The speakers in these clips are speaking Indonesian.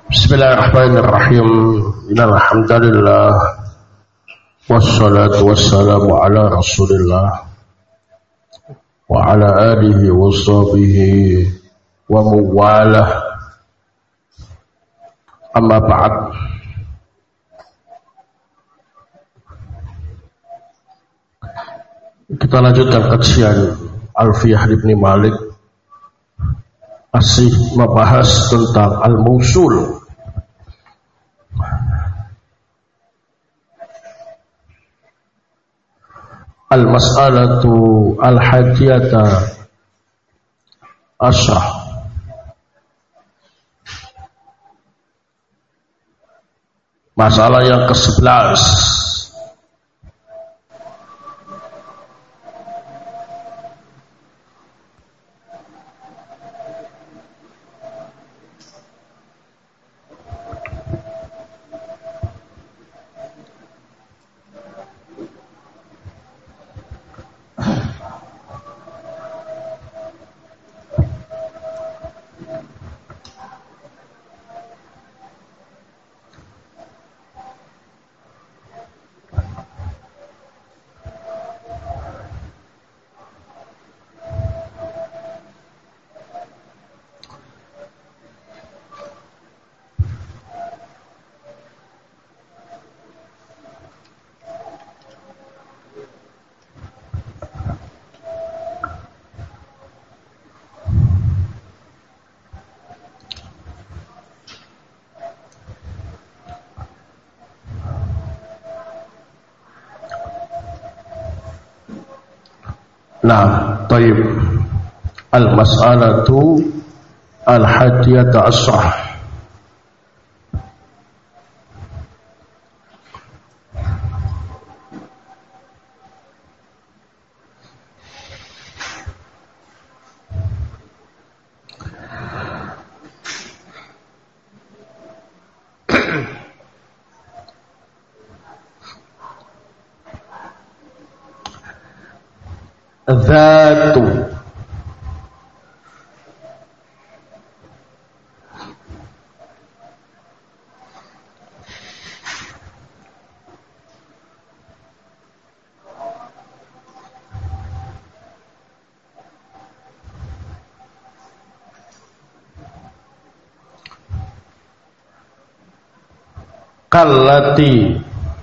Bismillahirrahmanirrahim. Innal hamdalillah wassalatu wassalamu ala Rasulillah wa ala alihi wa sahbihi wa mawalah. Amma ba'd. Kita lanjutkan kajian Alfiyah Ibn Malik. Masih membahas tentang al-mausul. Al-mas'alatu al-hadiyata asyah. Masalah yang ke-11. Nah, taib. Al-mas'alatu al-hadiyata asyah. Dzatu kallati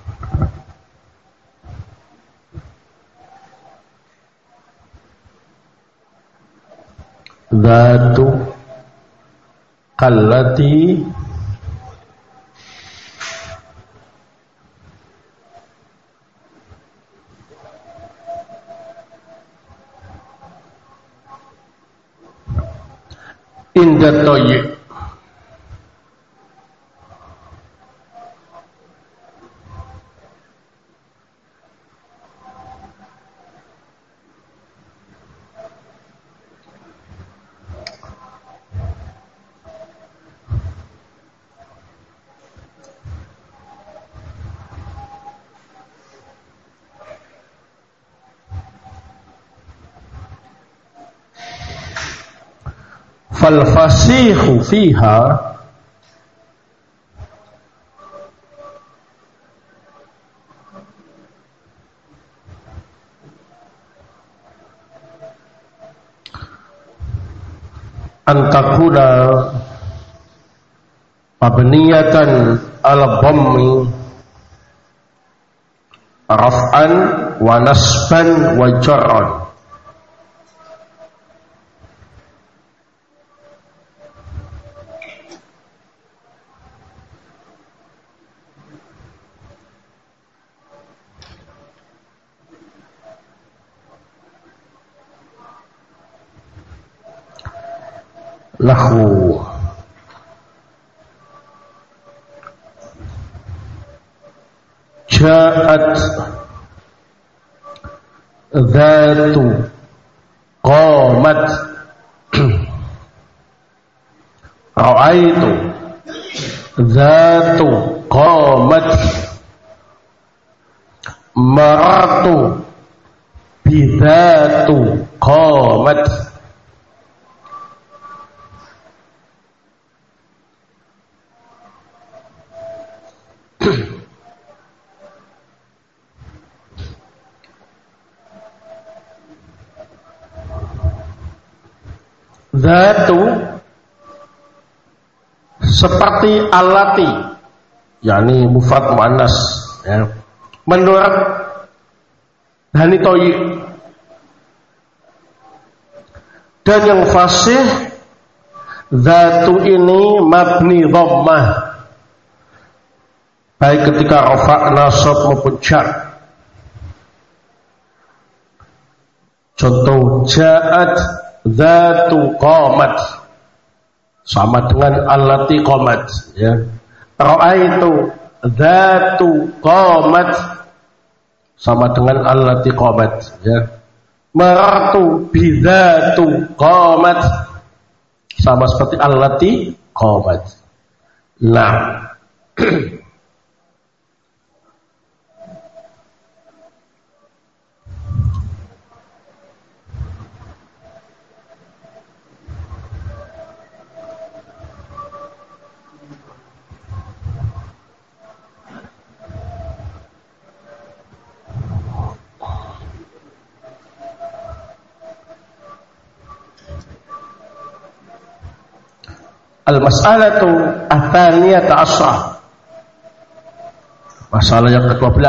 Dzatu kallati inda toyib. Fal fasihu fiha antakuna mabniyatan ala dhammi raf'an wa nasban wa jar'an. Lahu ja'at dzatu qamat ra'aitu dzatu qamat maratu bidzatu qamat. Dzatu seperti allati, yakni mufrad muannas ya. Menurut Hanitoyi. Dan yang fasih dzatu ini mabni dhammah, baik ketika rafa, nasab maupun jar. Contoh ja'at dzatu qamat sama dengan allati qamat ya. Ra'aitu dzatu qamat sama dengan allati qamat ya. Marartu bidzatu qamat sama seperti allati qamat. Nah, al-mas'alatu ats-tsaniyata asyra. Masalah yang ke-12.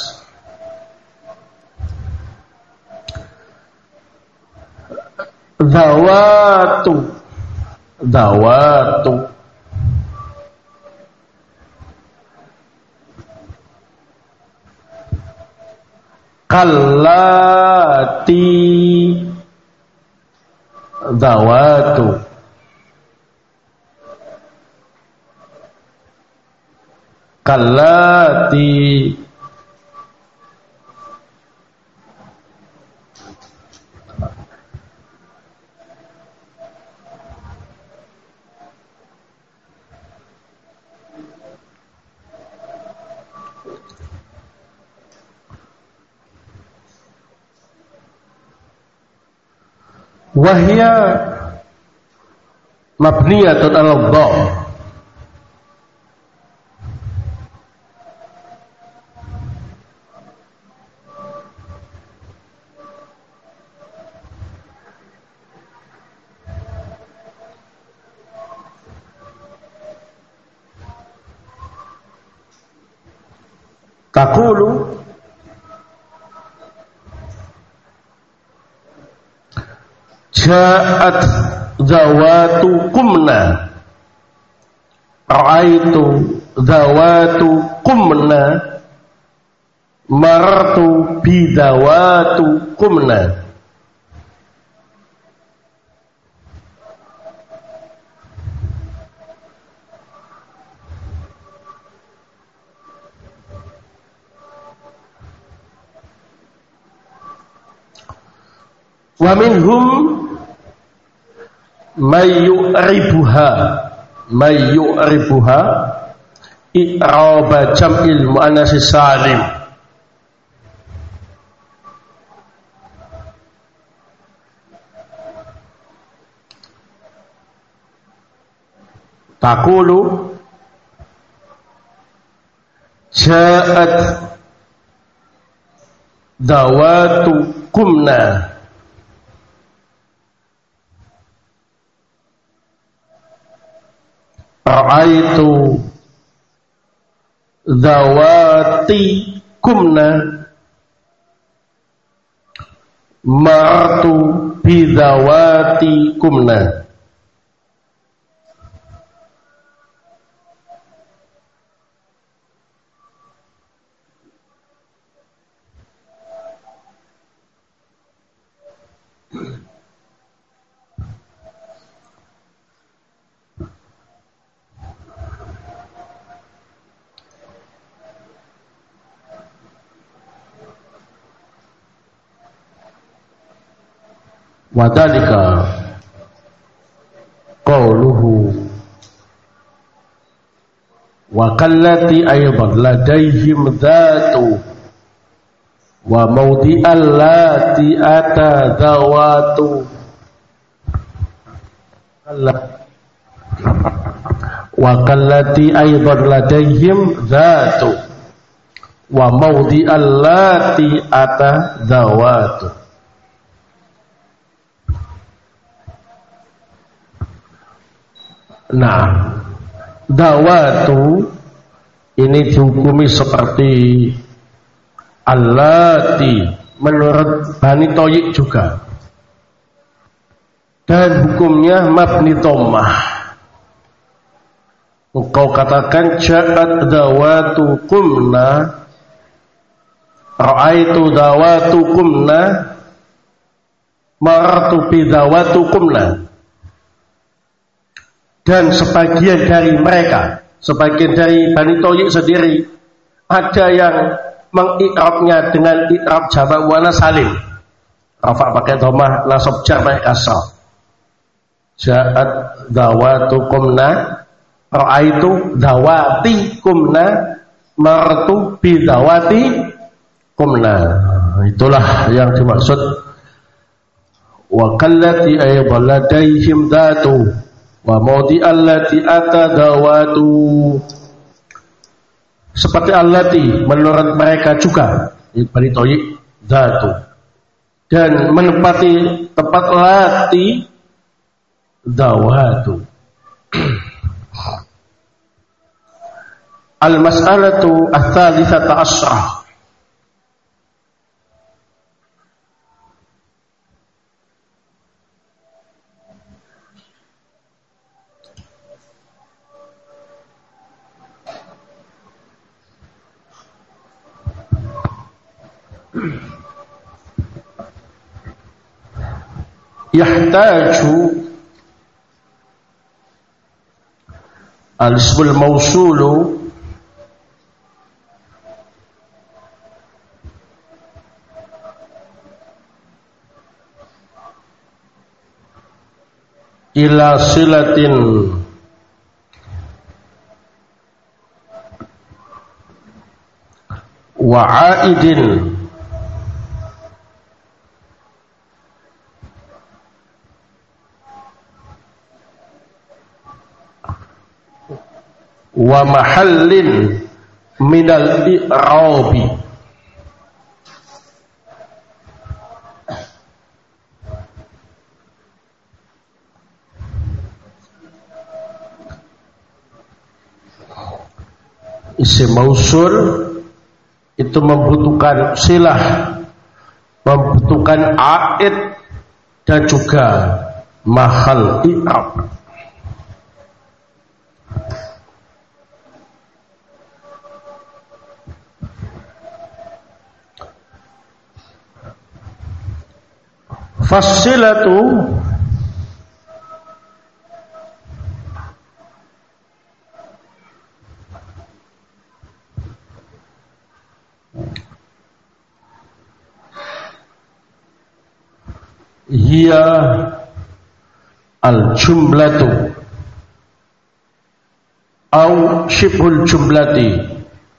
Dzawatu kallati dzawatu kallati wahya mabniyatun al-dhamm. Taqulu ja'at dzawatu qumna, ra'aitu dzawatu qumna, marartu bi dzawatu qumna. Wa minhum may yu'ribuha i'raba jam'il muannas salim. Taqulu ja'at dzawatu qumna, ra'aitu dzawati kumna, marartu bi dzawati kumna. Wadhalika qawluhu wa kallati aydan ladaihim dhatu wa mawdi'al lati ata dhawatu wa kallati aydan ladaihim dhatu wa mawdi'al lati ata dhawatu. Nah, dawatu ini dihukumi seperti allati menurut Bani Toyik juga, dan hukumnya mabni dhammah. Engkau katakan ja'at dawatu kumna, ra'aitu dawatu kumna, marartu bi dawatu kumna. Dan sebagian dari mereka, sebagian dari Bani Toyik sendiri, ada yang mengikrabnya dengan ikrab jamak muannas salim, rafa pakai dhammah, nasab jar pakai kasrah. Ja'at dawatu kumna, ra'aitu dawati kumna, marartu bi dawati kumna. Itulah yang dimaksud wa kallati ay baladaihim datu wa maudi allati atadawatu, seperti allati menurut mereka juga Bani Toyik datu, dan menempati tempat lati dawatu. Al-mas'alatu ats-tsalitsata asyrah. Yahtaju al-ismul mausulu ila silatin wa aidin wa mahallin minal i'rabi. Isim mausul itu membutuhkan silah, membutuhkan aid, dan juga mahal i'rab. Fasilatu hiya al-jumlatu au syibhul jumlati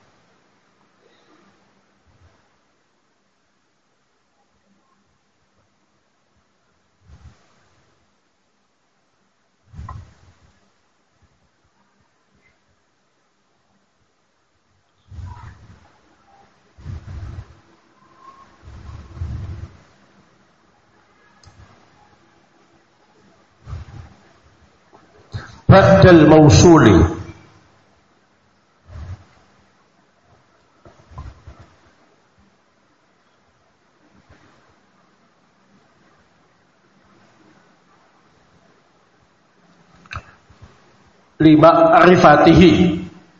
ba'dal mausuli. Lima arifatihi.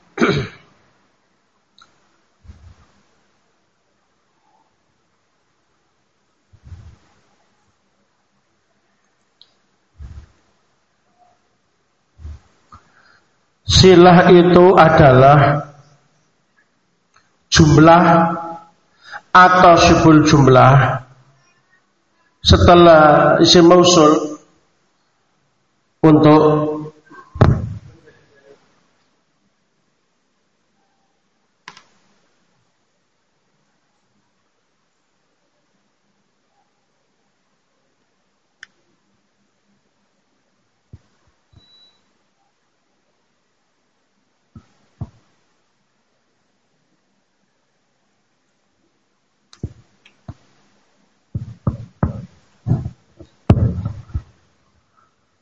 Silah itu adalah jumlah atau syibhul jumlah setelah isim mausul untuk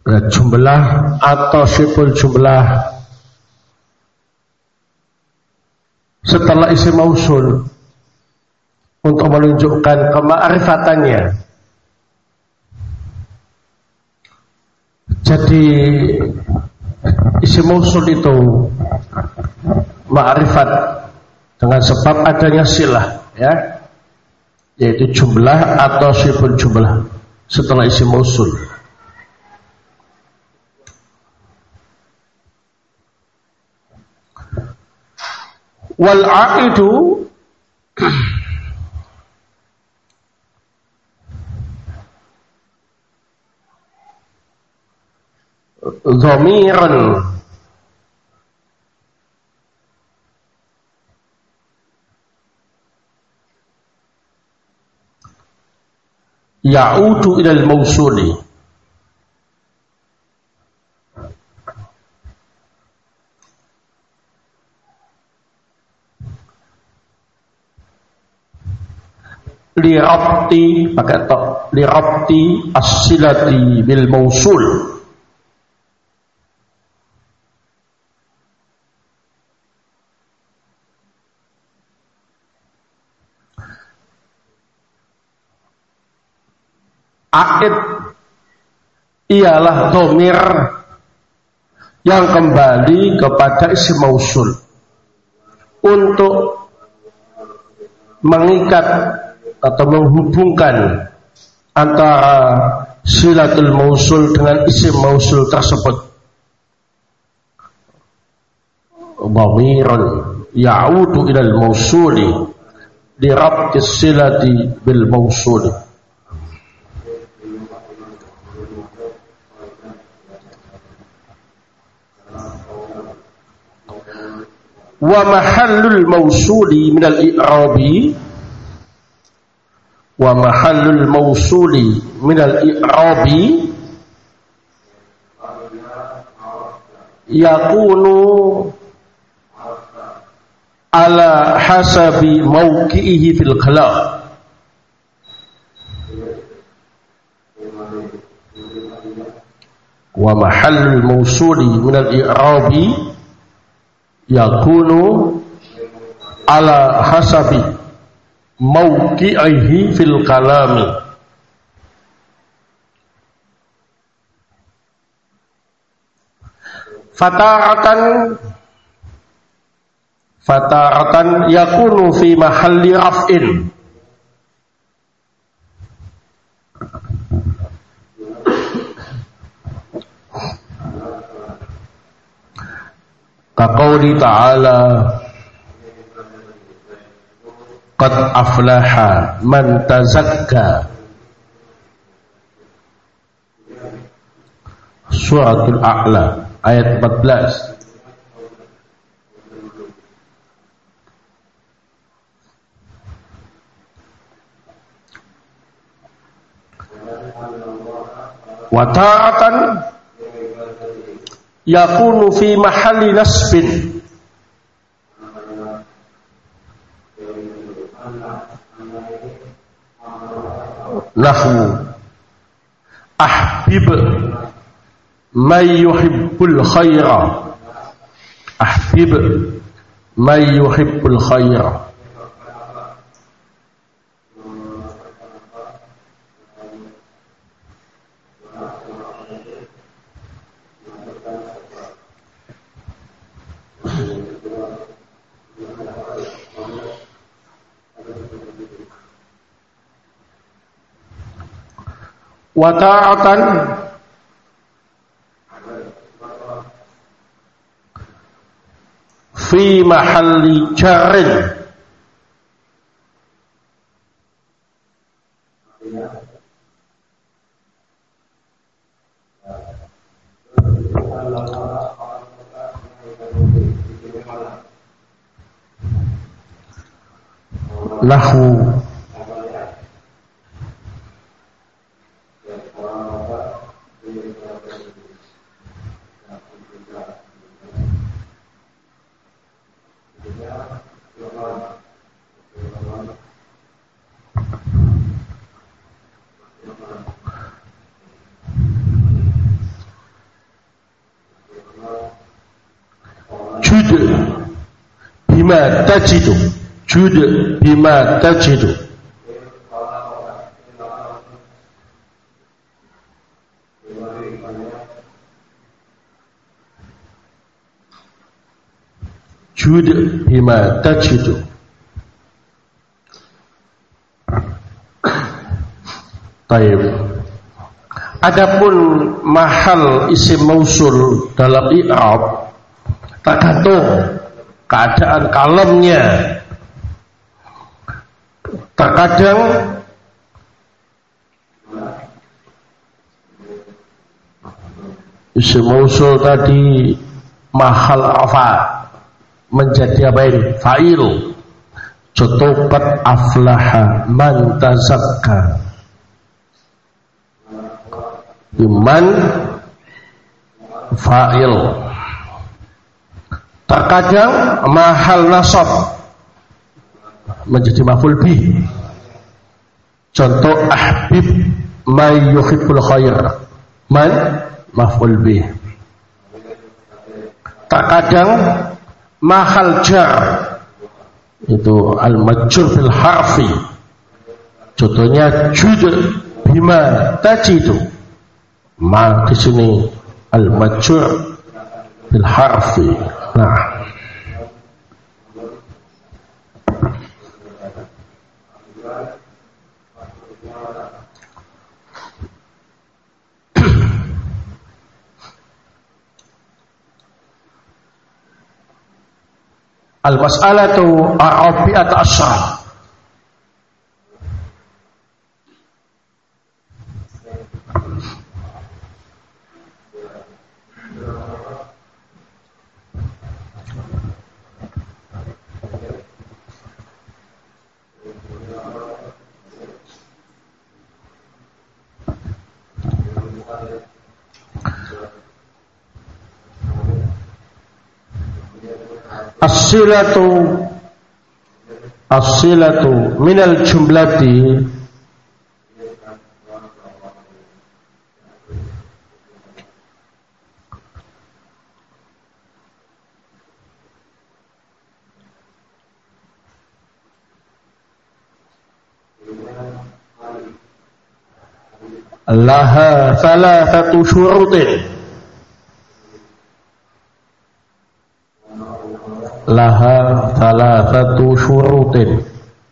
jumlah atau siful jumlah setelah isim mausul untuk menunjukkan kema'rifatannya. Jadi isim mausul itu ma'rifat dengan sebab adanya silah, ya, yaitu jumlah atau siful jumlah setelah isim mausul. Wal aidu dhamiran ya'udu ilal mausuli lirabti, pakai tok, lirabti as-silati bil mausul, aid ialah dhamir yang kembali kepada isim mausul untuk mengikat atau menghubungkan antara silatul mausul dengan isim mausul tersebut. Dhamirun ya'udu ilal mausuli li rabtis silati bil mausuli. Wa mahallul mausuli minal i'rabi, wa mahallul mausuli minal i'rabi yakunu ala hasabi mawqi'ihi fil kalam. Wa mahallul mausuli minal i'rabi yakunu ala hasabi mawqi'ihi fil kalami. Fata'atan yakunu fi mahalli raf'in, kaqauli ta'ala qad aflaha man tazakka, suratul A'la ayat 14. Wa ta'atan yakunu fi mahalli nasbin, nahwu ahbib may yuhibbul khaira, ahbib may yuhibbul khaira. Wa ta'atan fi mahalli jarrin, nahwu bima tajidu. Jud bima tajidu. Jud bima tajidu. Taib. Adapun mahal isim mausul dalam i'rab tergantung keadaan kalamnya. Terkadang isim mausul tadi mahal rafa menjadi apa ini? Fa'il. Contoh qad aflaha man tazakka. Iman fa'il. Terkadang mahal nasab menjadi maf'ul bih. Contoh ahbib may yuhibbul khair. Man maf'ul bih. Terkadang mahal jar itu al-majrur bil harfi. Contohnya jud bima tajidu. Ma di sini al-majrur bil harfi. Nah, al-mas'alatu ar-rabi'atu asyarah. As-silatu minal jumlati laha thalathatu syurutin. Laha thalathatu syurutin.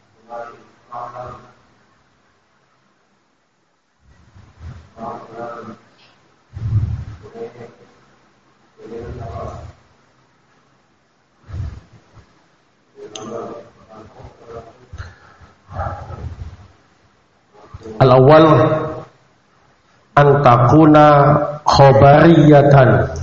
Al-awwal an takuna khabariyatan.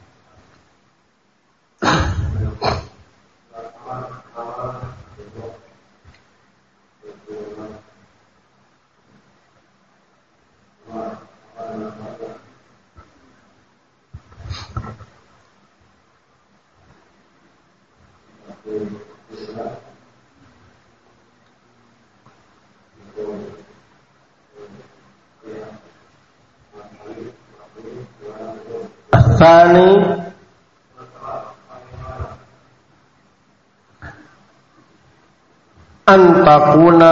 Tsani an takuna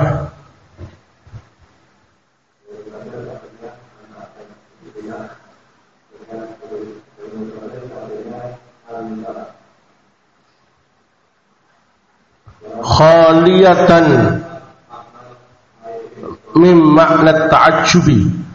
khaliyatan min makna ta'ajjubi.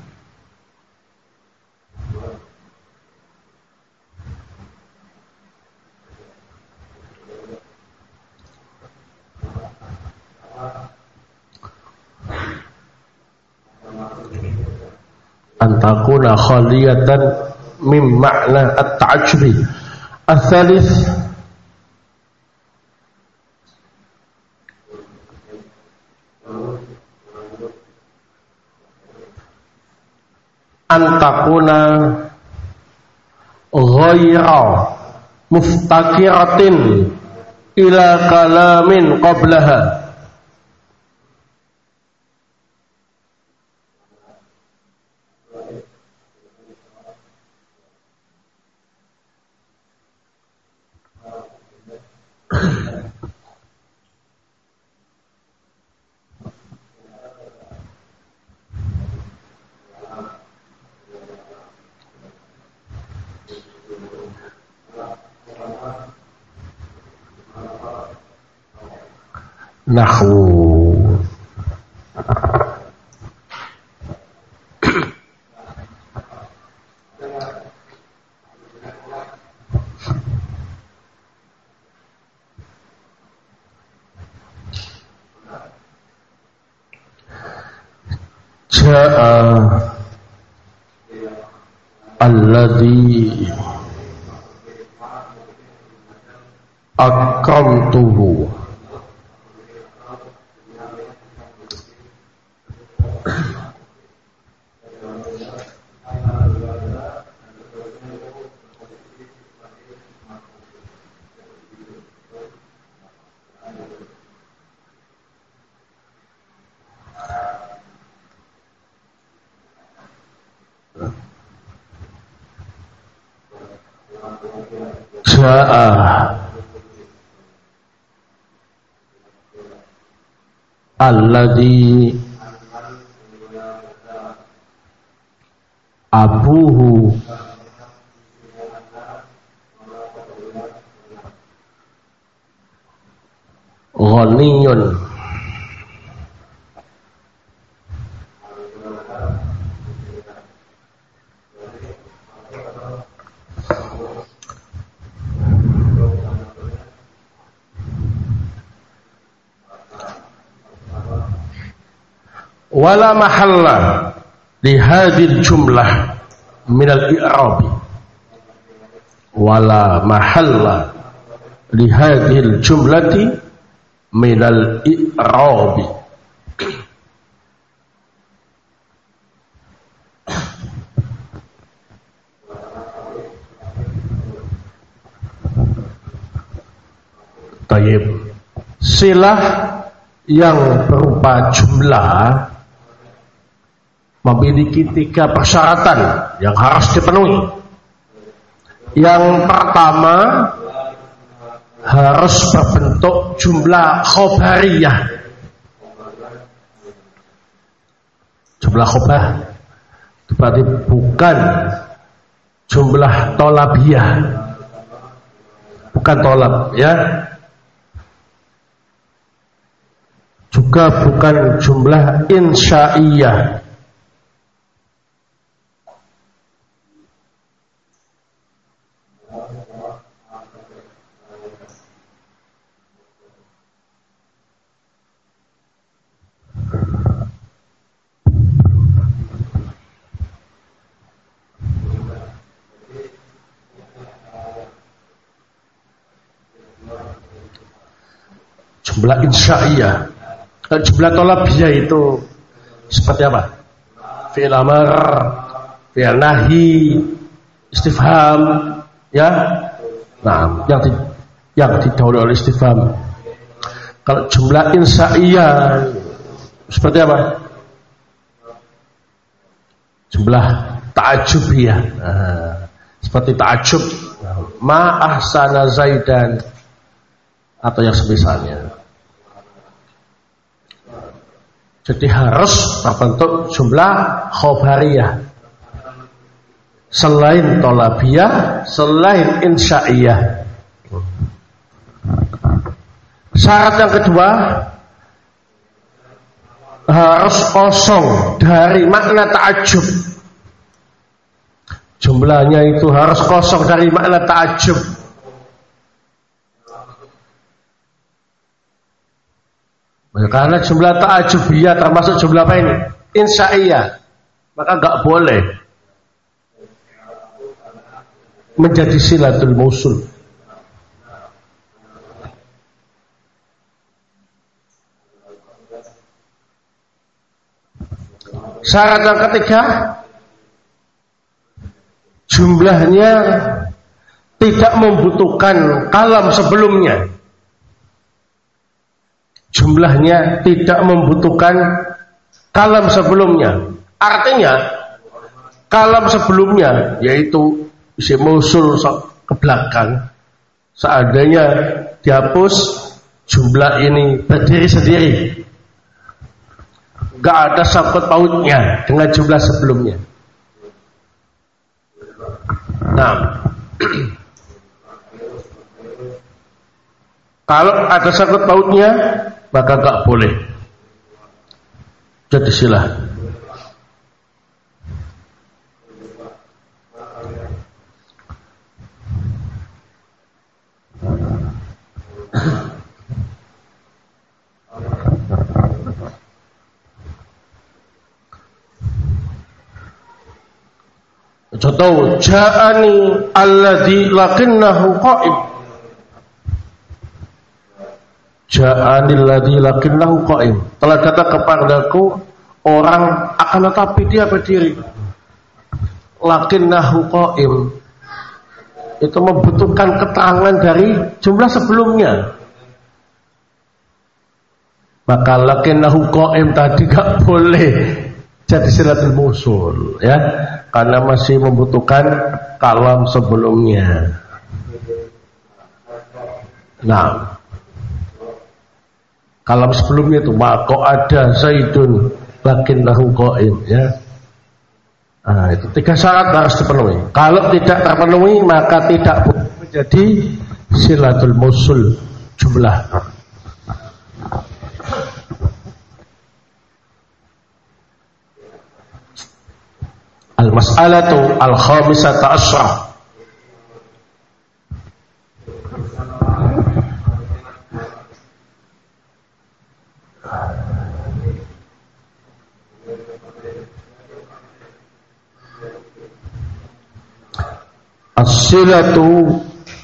Antakuna khaliyatan min makna at-ta'ajjubi. Al-thalith antakuna ghayra muftakiratin ila kalamin qablaha. nahwu. Ja'a alladhi akramtuhu Ja'a alladhi abuhu ghaniyun wala mahalla li hadhil jumlah min al-i'rab wala mahalla li hadhil jumlati min al-i'rab. Tayyib, silah yang berupa jumlah memiliki 3 persyaratan yang harus dipenuhi. Yang pertama, harus berbentuk jumlah khobariyah. Jumlah khobar itu berarti bukan jumlah tolabiyah, bukan tolab ya, juga bukan jumlah insya'iyah. Jumlah insya'iyah. Jumlah tolabiyah itu seperti apa? Fi'il amar, fi'il nahi, istifham, ya. Nah, yang didahului oleh istifham. Kalau jumlah insya'iyah seperti apa? Jumlah ta'ajubiyah. Nah, seperti ta'ajub, ma ahsana zaidan atau yang semisalnya. Jadi harus berbentuk jumlah khobariyah, selain tolabiyah, selain insya'iyah. Syarat yang kedua, harus kosong dari makna ta'ajub. Jumlahnya itu harus kosong dari makna ta'ajub. Karena jumlah ta'ajubiyah termasuk jumlah apa ini? Insya'iyah. Maka enggak boleh menjadi silatul mausul. Syarat yang ketiga, jumlahnya tidak membutuhkan kalam sebelumnya. Jumlahnya tidak membutuhkan kalam sebelumnya. Artinya kalam sebelumnya yaitu isim mausul ke belakang, seandainya dihapus, jumlah ini berdiri sendiri, gak ada sangkut pautnya dengan jumlah sebelumnya. Nah, kalau ada sangkut pautnya, maka enggak boleh jadi silah. Contoh, ja'ani alladhi lakinnahu qa'im. Ja'ani alladhi lakinnahu qa'im. Telah datang kepadaku orang akan tetapi dia berdiri. Lakinnahu qa'im. Itu membutuhkan keterangan dari jumlah sebelumnya. Maka lakinnahu qa'im tadi gak boleh jadi silatul mausul, ya, karena masih membutuhkan kalam sebelumnya. Nah, kalam sebelumnya itu maka ada Zaidun lakinnahu qa'im, ya. Nah, itu 3 syarat harus dipenuhi. Kalau tidak terpenuhi maka tidak boleh menjadi silatul mausul jumlah. Al-mas'alatu al-khamisata asy'ah. As-silatu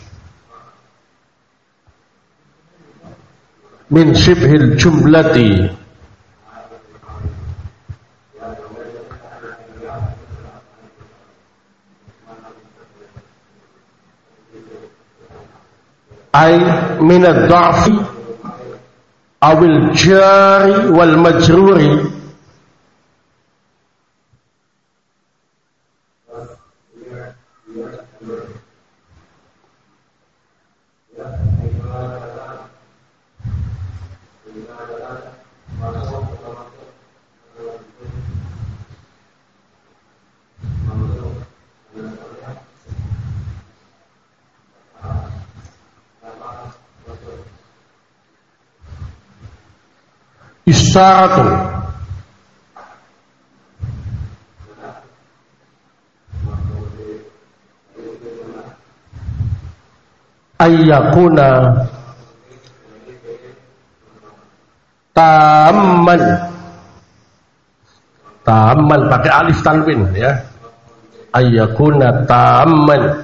min shibhil jumlati ay min ad-dha'fi awil jari wal majruri istaratu ayyakuna tamman pakai alif tanwin, ya, ayyakuna tamman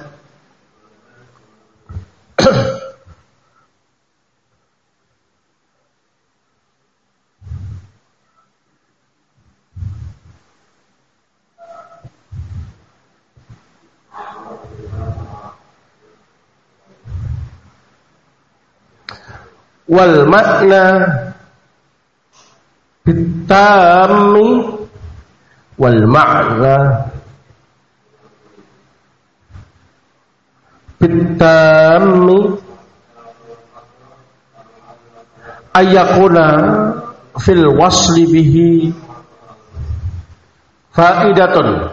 wal makna bitammi wal ma'na bitammi ayyakuna fil wasli bihi faidatun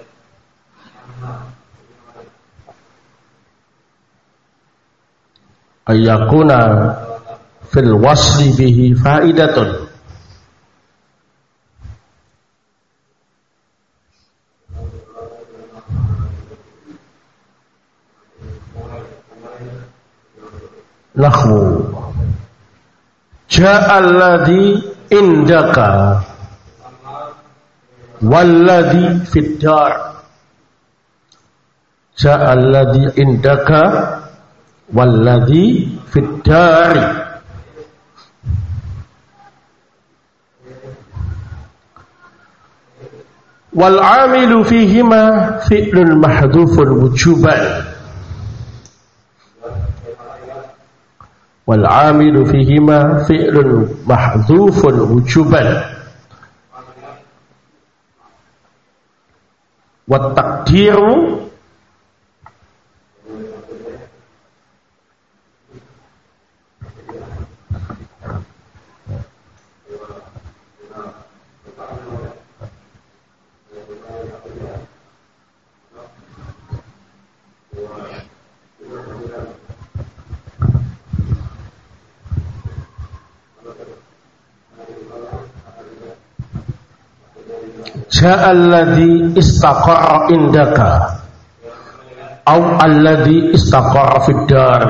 ayyakuna fil wasli bihi faidatun nahwu ja'alladhi indaka walladhi fid dar. Ja'alladhi indaka walladhi fid dari. Wal 'amilu fihima fi'lun mahdhufun wujuban. Wal 'amilu fihima fi'lun mahdhufun wujuban. Wat taqdiru ja'alladzi istaqarra indaka au alladzi istaqarra fid dar.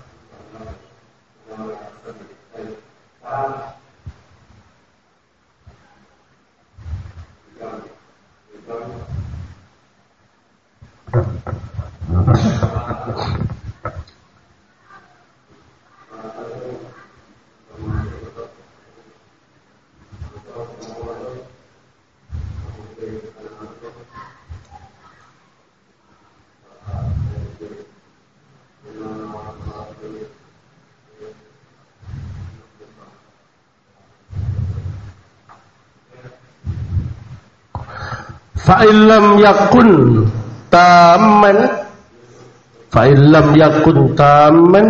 Fa'illam yakun taman, fa'illam yakun taman,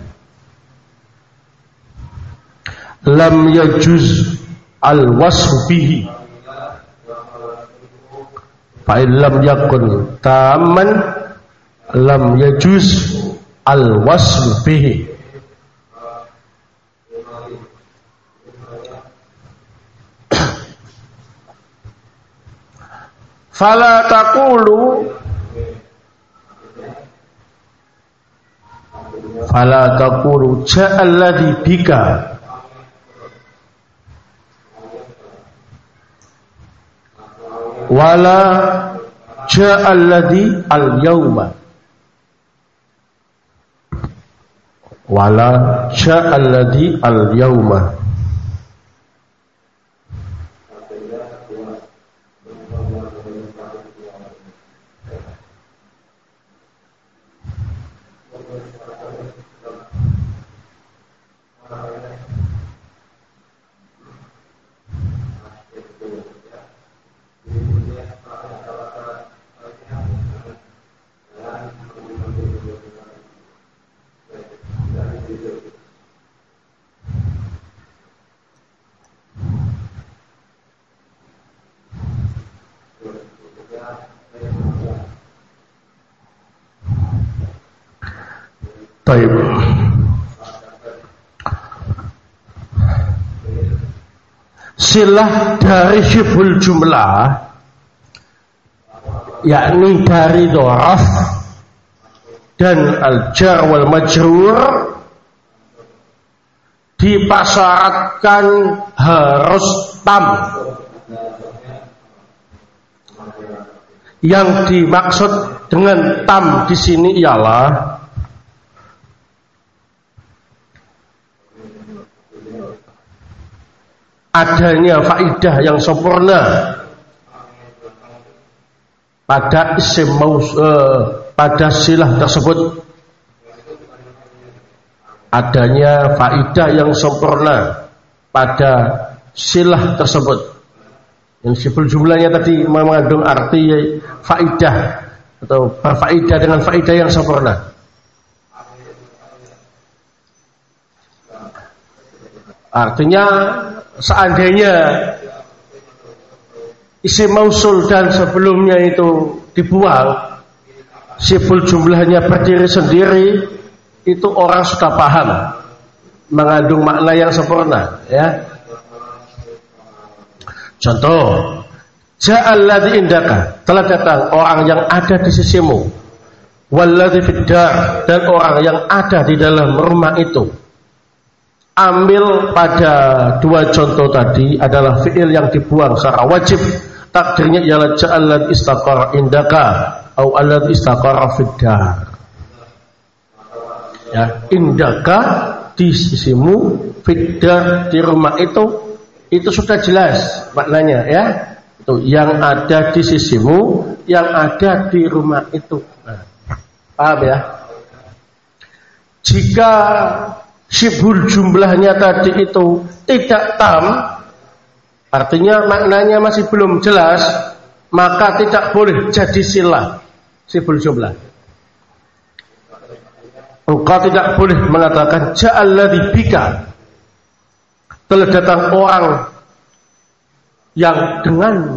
lam yajuz al-wasfu bihi. Fa'illam yakun taman, lam yajuz al-wasfu bihi. Fala taqulu ja'alladzi bika wala ja'alladzi al-yawma wala ja'alladzi al-yawma. Baik. Silah dari syibhul jumlah, yakni dari dhoraf dan al-jar wal majrur, dipasyaratkan harus tam. Yang dimaksud dengan tam di sini ialah adanya faidah yang sempurna pada isim pada silah tersebut, adanya faidah yang sempurna pada silah tersebut. Yang siful jumlahnya tadi mengandung arti faidah atau berfaidah dengan faidah yang sempurna. Artinya seandainya isim mausul dan sebelumnya itu dibuang, siful jumlahnya berdiri sendiri, itu orang sudah paham, mengandung makna yang sempurna, ya. Contoh, ja'alladzi indaka, telah datang orang yang ada di sisimu, walladzi fid dar, dan orang yang ada di dalam rumah itu. Ambil pada dua contoh tadi adalah fi'il yang dibuang secara wajib, takdirnya ialah ja'alladzi istaqarra indaka atau alladzi istaqarra fid dar. Ya, indaka di sisimu, fid dar di rumah itu sudah jelas maknanya, ya. Itu yang ada di sisimu, yang ada di rumah itu. Nah, paham ya? Jika syibhul jumlahnya tadi itu tidak tam, artinya maknanya masih belum jelas, maka tidak boleh jadi silah syibhul jumlah. Engkau tidak boleh mengatakan ja'alladzi bika, telah datang orang yang dengan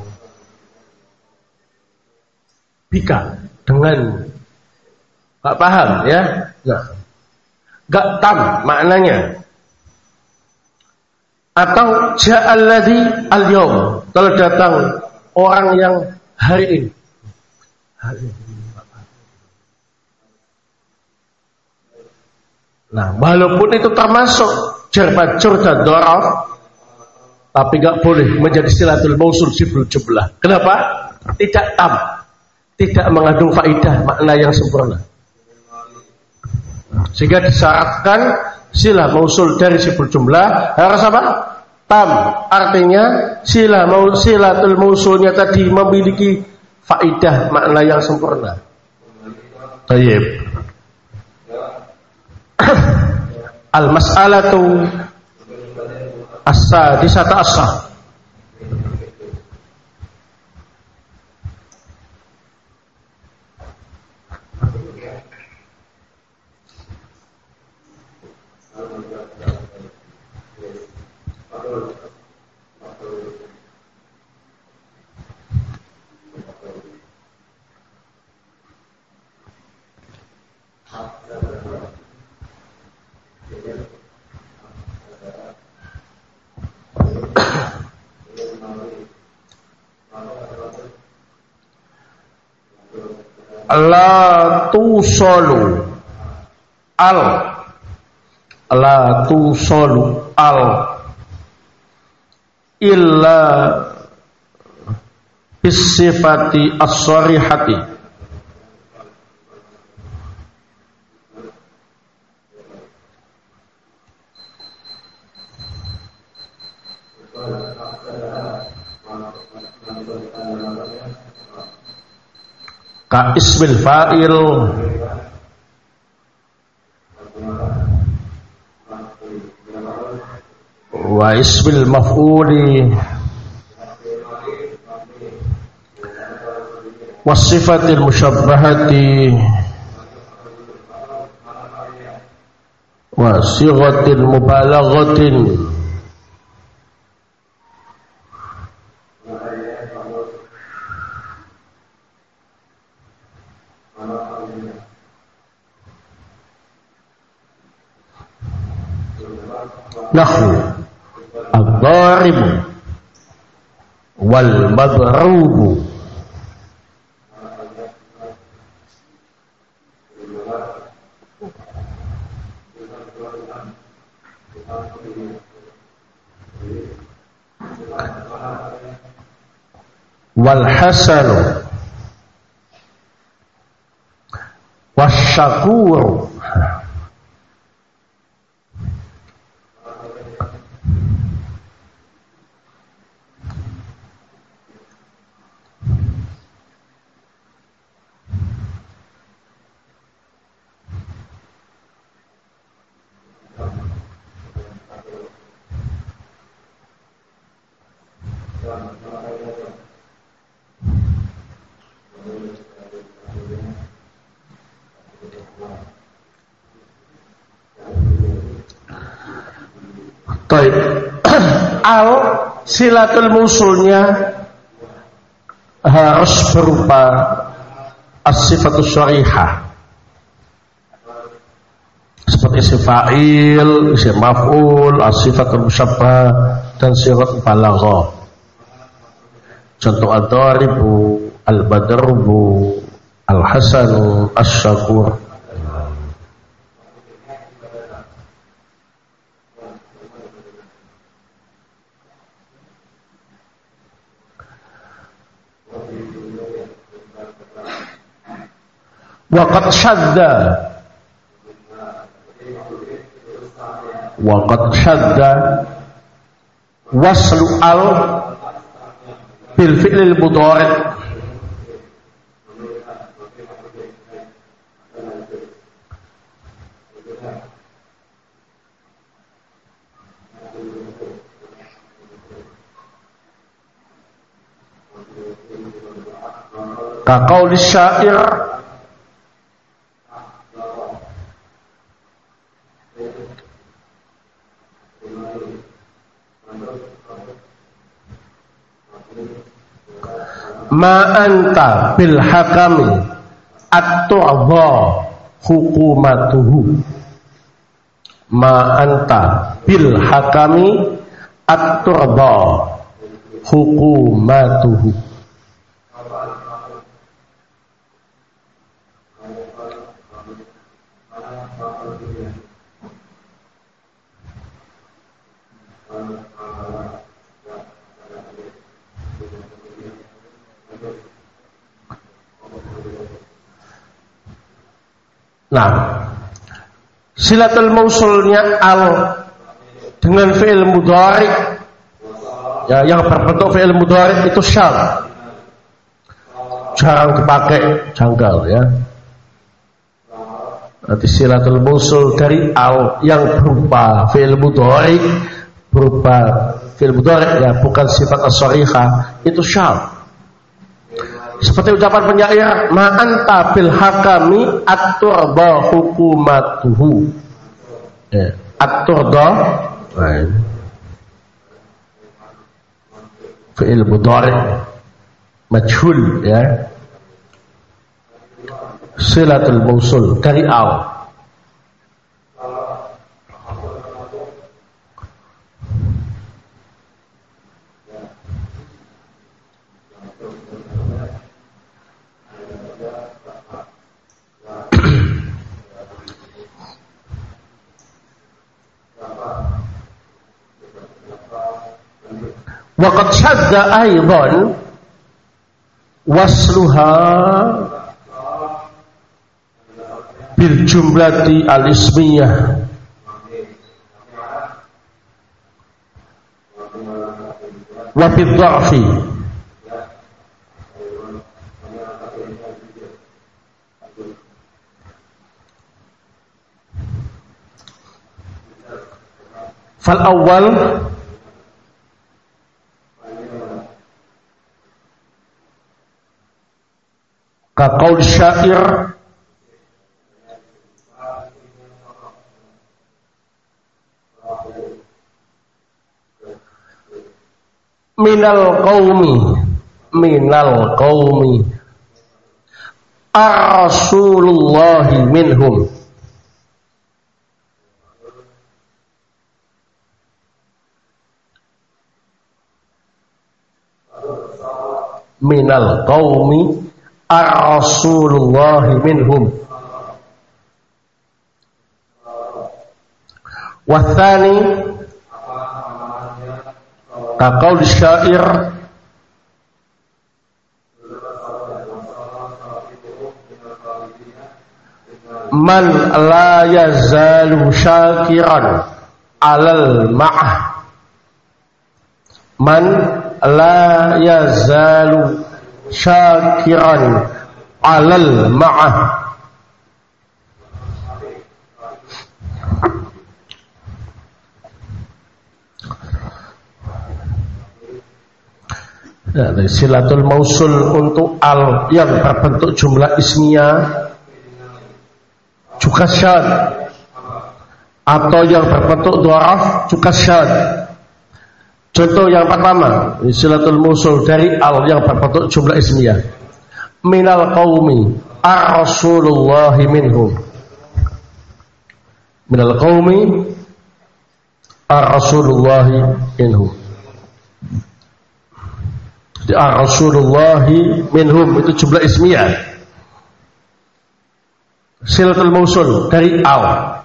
bika, dengan, gak paham ya, gak tam maknanya. Atau ja'alladzi al-yawm, telah datang orang yang hari ini. Nah, walaupun itu termasuk jar majrur dan dhorof, tapi nggak boleh menjadi silatul mausul sibrul jumlah. Kenapa? Tidak tam, tidak mengandung faidah makna yang sempurna. Sehingga disyaratkan sila mausul dari sibrul jumlah harus apa? Tam. Artinya silatul mausulnya tadi memiliki faidah makna yang sempurna. Tayyib. Al-mas'alatu as-sadisata asyar. La tusalu al illa bisifati as-sarihati ka ismil fa'il wa ismil maf'uli wa sifatil musyabbahati wa sighatil mubalaghatin nahu ad-dharibu wal madrubu wal hasanu wasyakuru Baik. Al silatul musulnya harus berupa as-sifatus sharihah seperti isim fa'il, isim maf'ul, as-sifatul musyabbah dan sirat balaghah. Contoh ad-dharibu, al-badrubu, al-hasanu, asy-syakur. Waqad syadda waslu al bil fi'lil mudhari' ka qauli syair ma anta bil hakami at-tu'dha hukumatuhu. Ma anta bil hakami at-tu'dha hukumatuhu. Nah, silatul mausulnya al dengan fi'il mudhari ya, yang berbentuk fi'il mudhari itu syadz, jarang dipakai, janggal ya. Nanti silatul mausul dari al yang berupa fi'il mudhari, ya, bukan sifat as-sharihah, itu syadz. Seperti ucapan penyair, ma anta bil hakami at-turba hukumatuhu. Ya, at-turba fi'il mudhari majhul ya. Silatul mausul dari al. Waqad syadda aidan wasluha bil jumlati al ismiyah wa bil dha'fi fal awwal ka qaul syair minal qaumi ar-rasulullahi minhum minal qaumi ar-rasulullahi minhum wa tsani kaqaul syair man la yazalu syakiran alal ma'ah, man la yazalu syakiran alal ma'ah. Ya, silatul mausul untuk al yang berbentuk jumlah ismiyah juga syadz, atau yang berbentuk dharaf juga syadz. Contoh yang pertama, silatul mausul dari al yang berbentuk jumlah ismiyah, minal qaumi ar-rasulullahi minhum, minal qaumi ar-rasulullahi minhum. Di ar-rasulullahi minhum itu jumlah ismiyah, silatul mausul dari al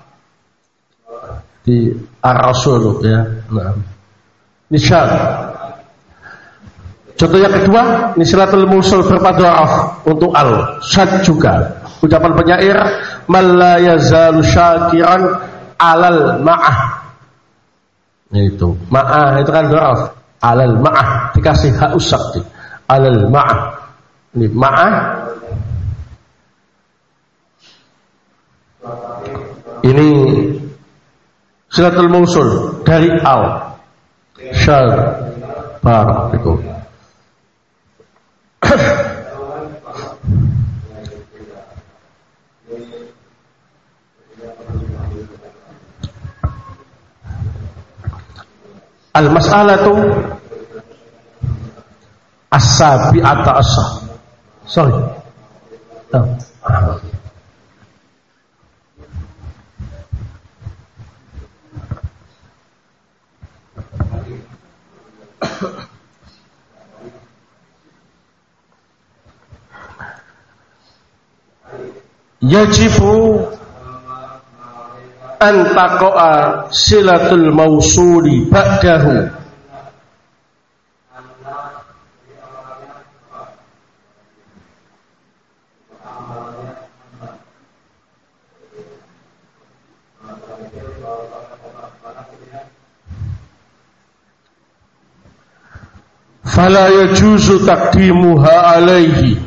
di ar-rasul ya. Nah, ini syadz. Contoh yang kedua, ini silatul mausul berupa dha'af untuk al, syadz juga. Ucapan penyair, man la yazalu syakiran alal ma'ah. Itu ma'ah itu kan dha'af. Alal ma'ah dikasih hak usakti, alal ma'ah. Ini ma'ah, ini silatul mausul dari al, syadz, bar itu. Al-mas'alatu as-sabi'ata asah. Sorry. Yajibu an taqa'a silatul mausuli ba'dahu fala yajuzu taqdimuha alaihi.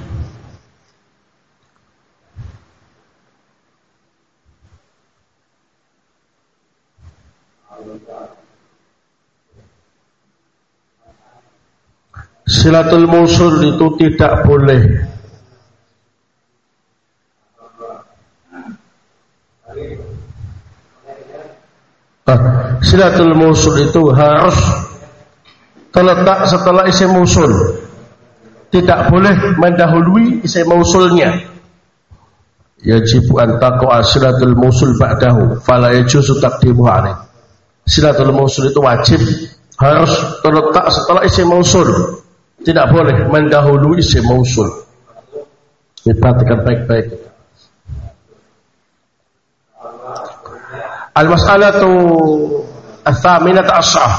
Silatul mausul itu tidak boleh silatul mausul itu harus terletak setelah isim mausul, tidak boleh mendahului isim mausulnya. Yajibu an taqa'a silatul mausul ba'dahu fala yajuzu taqdimuhu alaih. Silatul mausul itu wajib harus terletak setelah isim mausul, tidak boleh mendahului isim mausul. Diperhatikan baik-baik. Al-mas'alatu ats-tsaminatu asy'ah.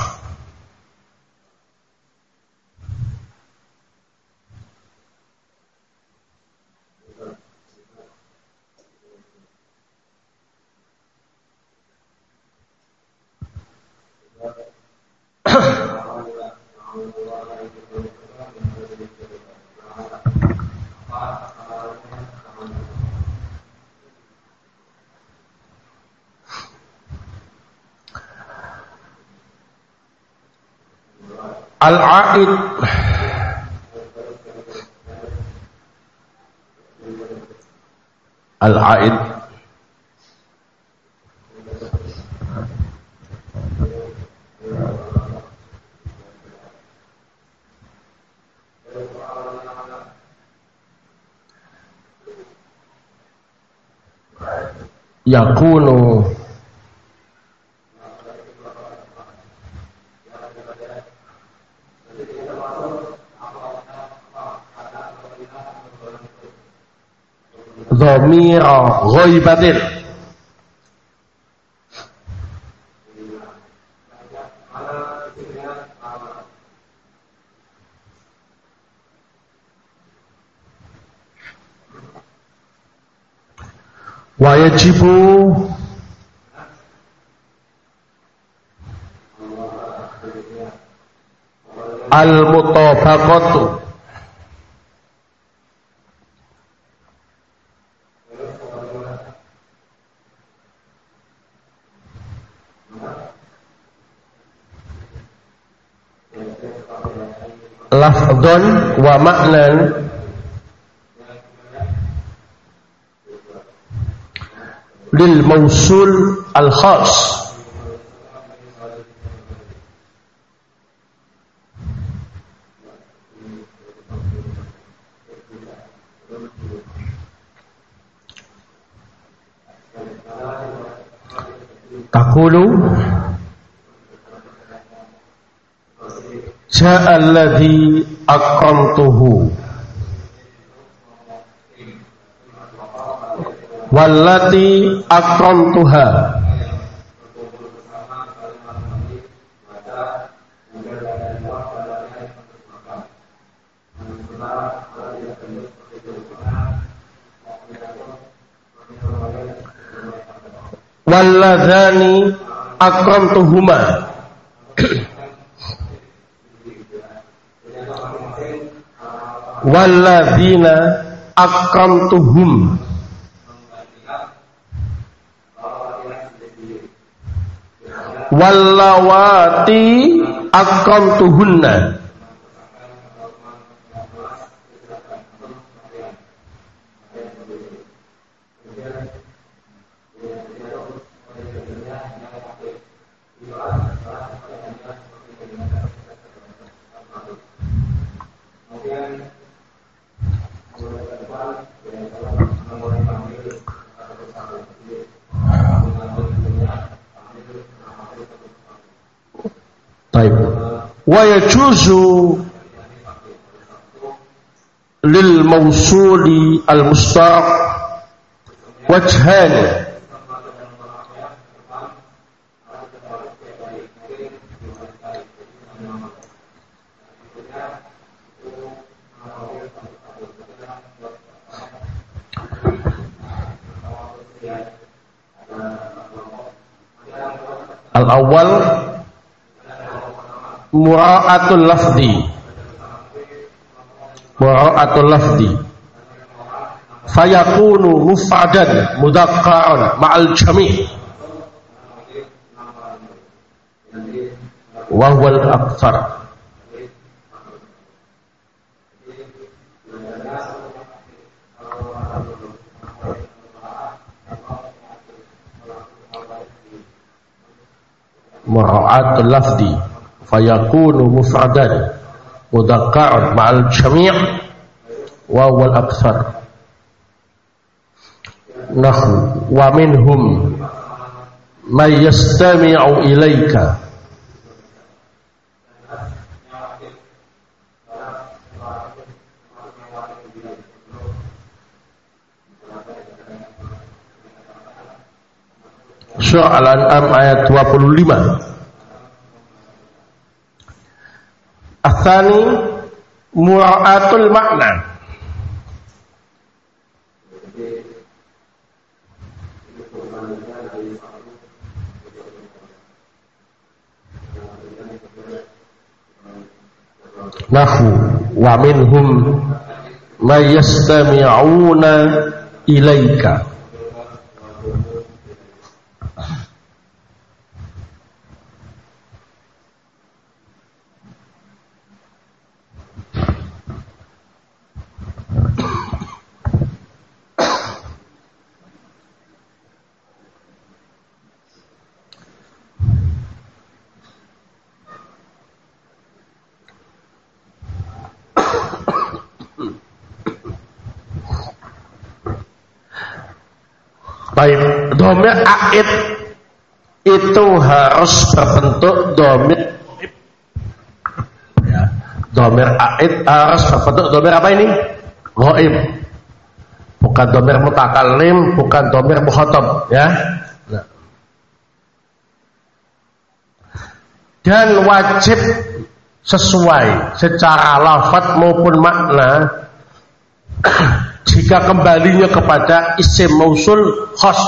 Al-a'id Al-a'id yakunu dhamira ghaibatin wa yajibu al-mutabaqatu lafdhan wa ma'nan lil mausul al khas. Taqulu ja'a alladhi aqamtuhu wallati aqamtuha walladzani aqamtuhuma walladzina aqamtuhum wallawati aqamtuhunna. Baik. Wa yajuzu lil mausuli al mustaq wajhan. Al-awwal mura'atul lafdi. Mura'atul lafdi. Fayakunu mufradan mudzakkar ma'al jami'. Wa huwal aktsar. Mura'atul lafdi fayakunu mufradan mudzakkar ma'al jami' wa huwal aktsar. Nahu wa minhum may yastami'u ilaika Surah Al-An'am ayat 25. Atsani mura'atul makna. Nahu wa minhum may yastami'una ilaika. Baik, dhamir a'id itu harus berbentuk dhamir ya. Dhamir a'id harus berbentuk dhamir apa ini? Ghaib. Bukan dhamir mutakallim, bukan dhamir mukhatab ya. Nah. Dan wajib sesuai secara lafaz maupun makna jika kembalinya kepada isim mausul khas.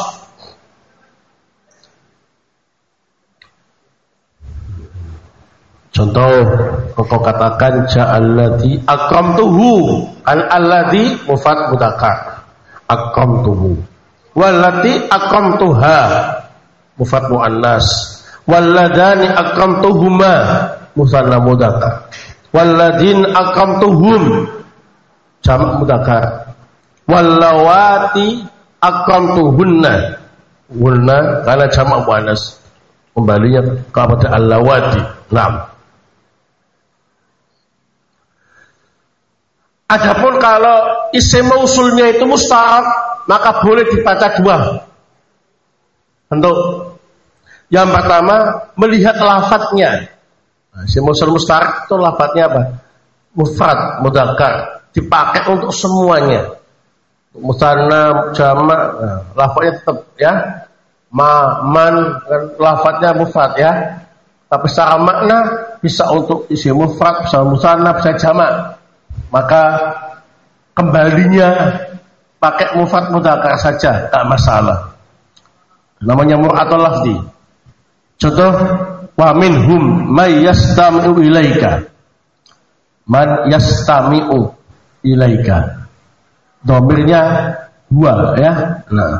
Contoh, engkau katakan ja'alladzi aqamtuhu, al-alladzi mufrad mudzakkar aqamtuhu, wallati aqamtuha mufrad muannas, walladani aqamtuhuma musanna mudzakkar, walladin aqamtuhum jamak mudzakkar, wallawati aqamtuhunna, hunna karena jamak muannas kembalinya kepada allawati. Naam. Adapun kalau isim mausulnya itu musta'ab, maka boleh dibaca dua bentuk. Yang pertama, melihat lafadznya. Nah, isim mausul musta'ab itu lafadznya apa? Mufrad, mudzakkar, dipakai untuk semuanya. Musanna, jamak, nah, lafadznya tetap ya. Man, lafadznya mufrad ya. Tapi secara makna bisa untuk isim mufrad, bisa musanna, bisa jamak. Maka kembalinya pakai mufrad mudzakkar saja, tak masalah. Namanya mur'atul lafzi. Contoh, wa minhum may yastami'u ilaika. Man yastami'u ilaika. Dhamirnya huwa ya. Nah.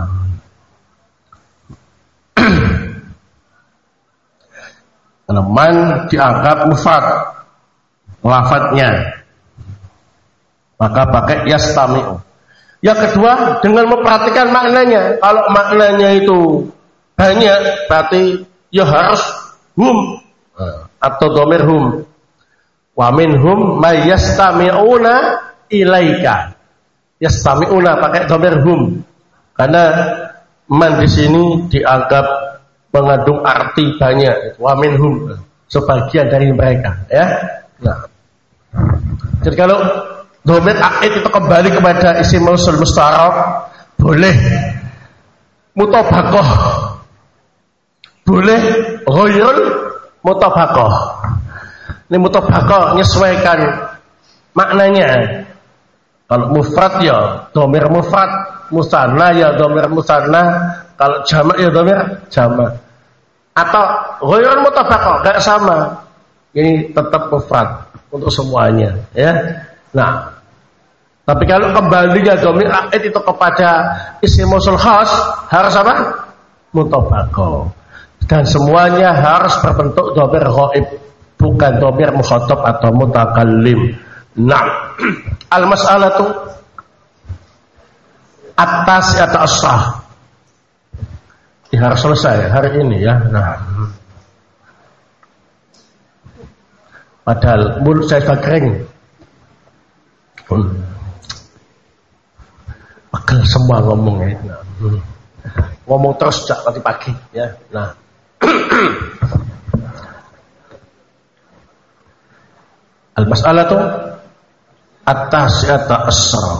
Karena man dianggap mufrad lafadznya, maka pakai yastami'u. Yang kedua, dengan memperhatikan maknanya. Kalau maknanya itu banyak, berarti ya harus hum atau dhamir hum. Wa minhum may yastami'una ilaika. Yastami'una pakai dhamir hum. Karena man di sini dianggap mengandung arti banyak. Wa minhum, sebagian dari mereka ya. Nah. Jadi kalau dhamir a'id itu kembali kepada isim mausul musta'ab, boleh mutabaqah, boleh ghairul mutabaqah. Ini mutabaqah menyesuaikan maknanya. Kalau mufrad ya dhamir mufrad, musanna ya dhamir musanna, kalau jamak ya dhamir jamak. atau ghairun mutabaqah, enggak sama. Ini tetap mufrad untuk semuanya, ya. Nah, tapi kalau kembalinya dhamir a'id itu kepada isim mausul khas harus apa? Mutabaqah. Dan semuanya harus berbentuk dhamir ghaib, bukan dhamir mukhatab atau mutakallim. Nah, al-mas'alatu atas atau asrah. Harus selesai hari ini ya. Nah, padahal mulut saya sudah kering. Pegel semua ngomongnya. Nah, ngomong terus sejak tadi pagi ya. Nah, al-mas'alatu at-tasi'atu asra.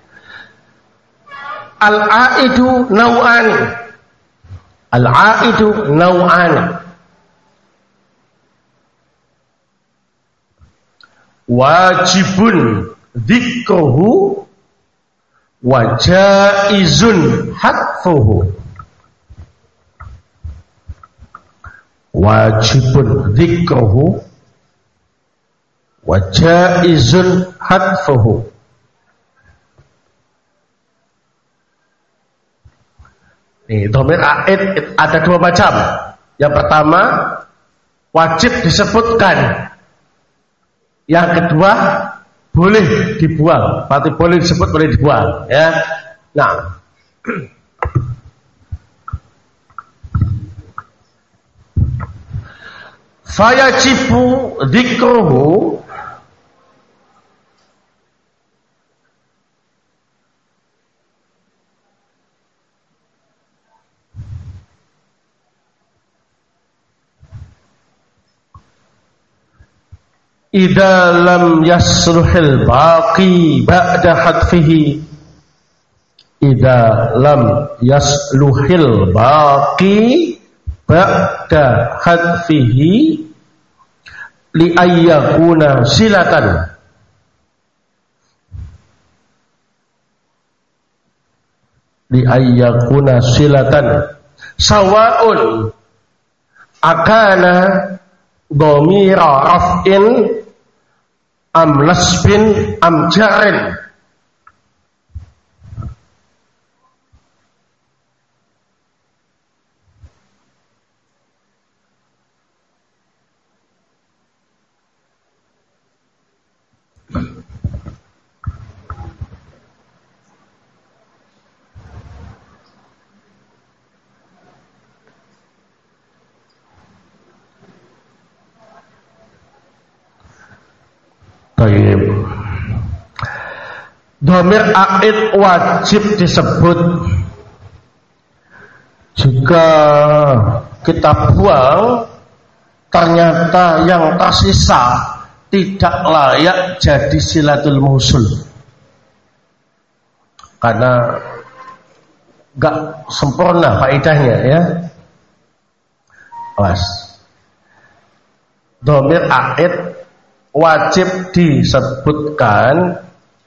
Al-aidu nau'an. Al-aidu nau'an. Wajibun dzikruhu wa jaizun hadfuhu. Wajibun dzikruhu wa jaizun hadfuhu. Nih, dhamir a'id ada dua macam. Yang pertama, wajib disebutkan. Yang kedua, boleh dibuang. Berarti boleh disebut, boleh dibuang, ya. Nah, fayajibu dzikruhu idza lam yasluhil baqi ba'da hadfihi. Idza lam yasluhil baqi ba'da hadfihi li ayyakuna silatan. Li ayyakuna silatan sawa'un akana dhamira raf'in am nasbin am jarin. Baik. Dhamir a'id wajib disebut jika kita buang ternyata yang tersisa tidak layak jadi silatul mausul karena gak sempurna faedahnya, ya. Awas. Dhamir a'id wajib disebutkan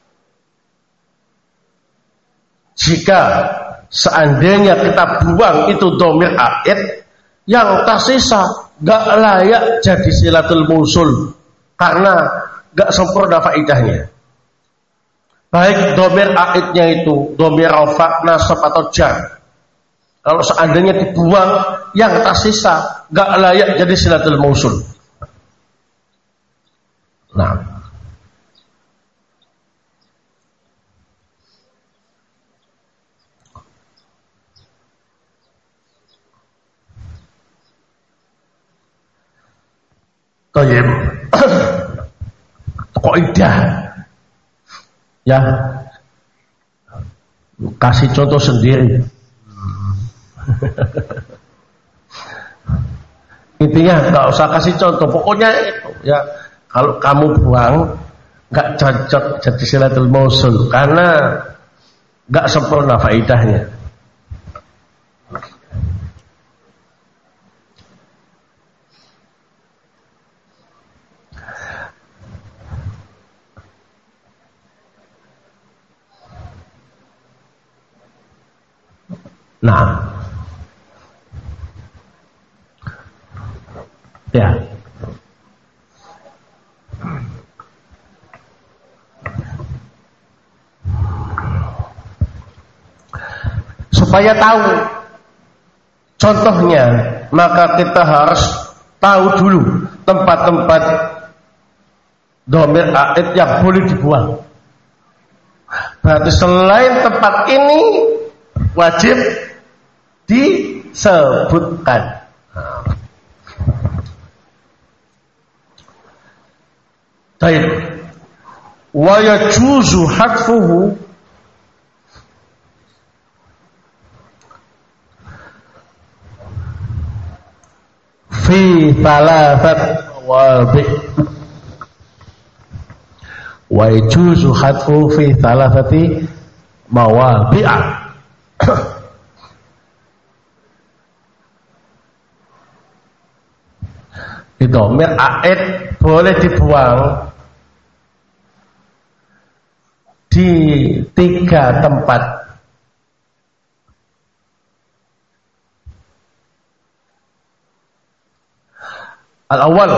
jika seandainya kita buang itu dhamir a'id, yang tersisa gak layak jadi silatul mausul karena gak sempurna faedahnya. Baik dhamir a'idnya itu dhamir rafa, nasab atau jar, kalau seandainya dibuang yang tersisa gak layak jadi silatul mausul. Nah, Tayyib. Kaidah, ya, kasih contoh sendiri. Intinya nggak usah kasih contoh, pokoknya itu, ya. Kalau kamu buang nggak cocok jadi silatul mausul karena nggak sempurna faedahnya. Nah, Ya. Supaya tahu contohnya, maka kita harus tahu dulu tempat-tempat dhamir a'id yang boleh dibuang. Berarti selain tempat ini wajib disebutkan. Baik. Wa yajuzu hadfuhu fi thalathat mawadhi. Wa yajuzu hadfu fi thalathati mawadhi'a. Dhamir a'id boleh dibuang di 3 tempat. Al-awwal,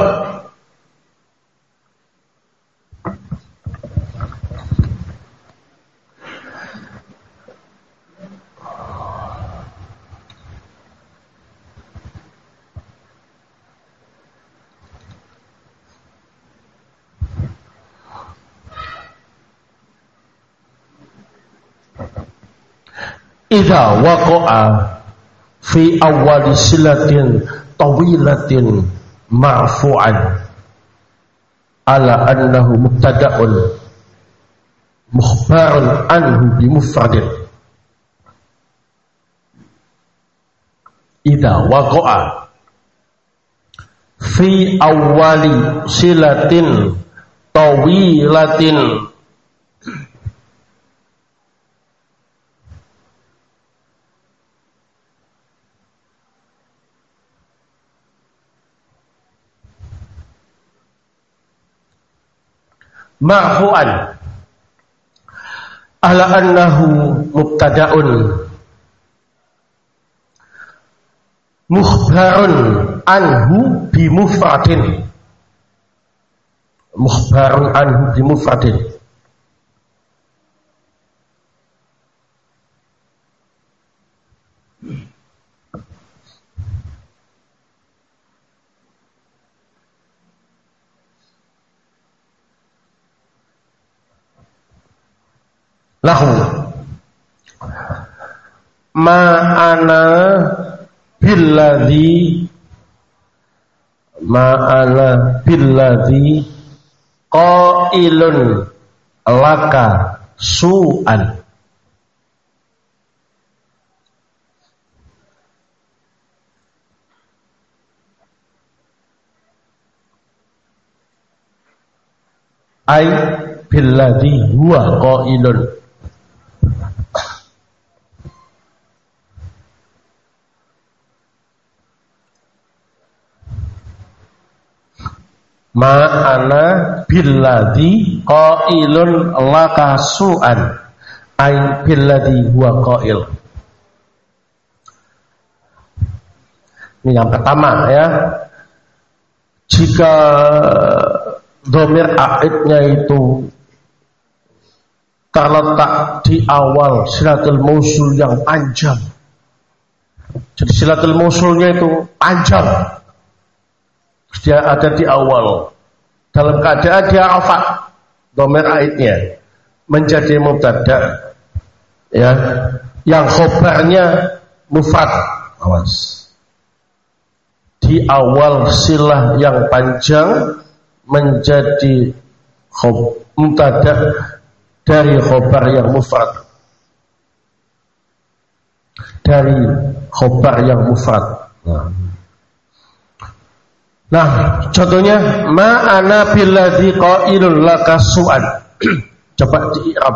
idza waqa'a fi awwali silatin tawilatin marfu'an ala annahu mubtada'un mukhbarun anhu bi mufradin. Idza waqa'a fi awwali silatin tawilatin marfu'an ala annahu mubtada'un mukhbarun anhu bi mufradin. Mukhbarun anhu bi mufradin. Lahu ma'ana billadhi qailun laka su'an. Ay billadhi huwa qailun. Ma'ana billadhi qailun laka su'an ay billadhi huwa qail. Ini yang pertama ya. Jika dhamir a'idnya itu terletak di awal silatul mausul yang panjang. Jadi silatul mausulnya itu panjang. Dia ada di awal. Dalam keadaan dia rafa, dhamir aidnya menjadi mubtada, ya, yang khobarnya mufrad. Awas. Di awal silah yang panjang menjadi mubtada dari khobar yang mufrad. Dari khobar yang mufrad. Nah, contohnya ma'ana billadhi qailun laka su'an. Coba di-i'rab.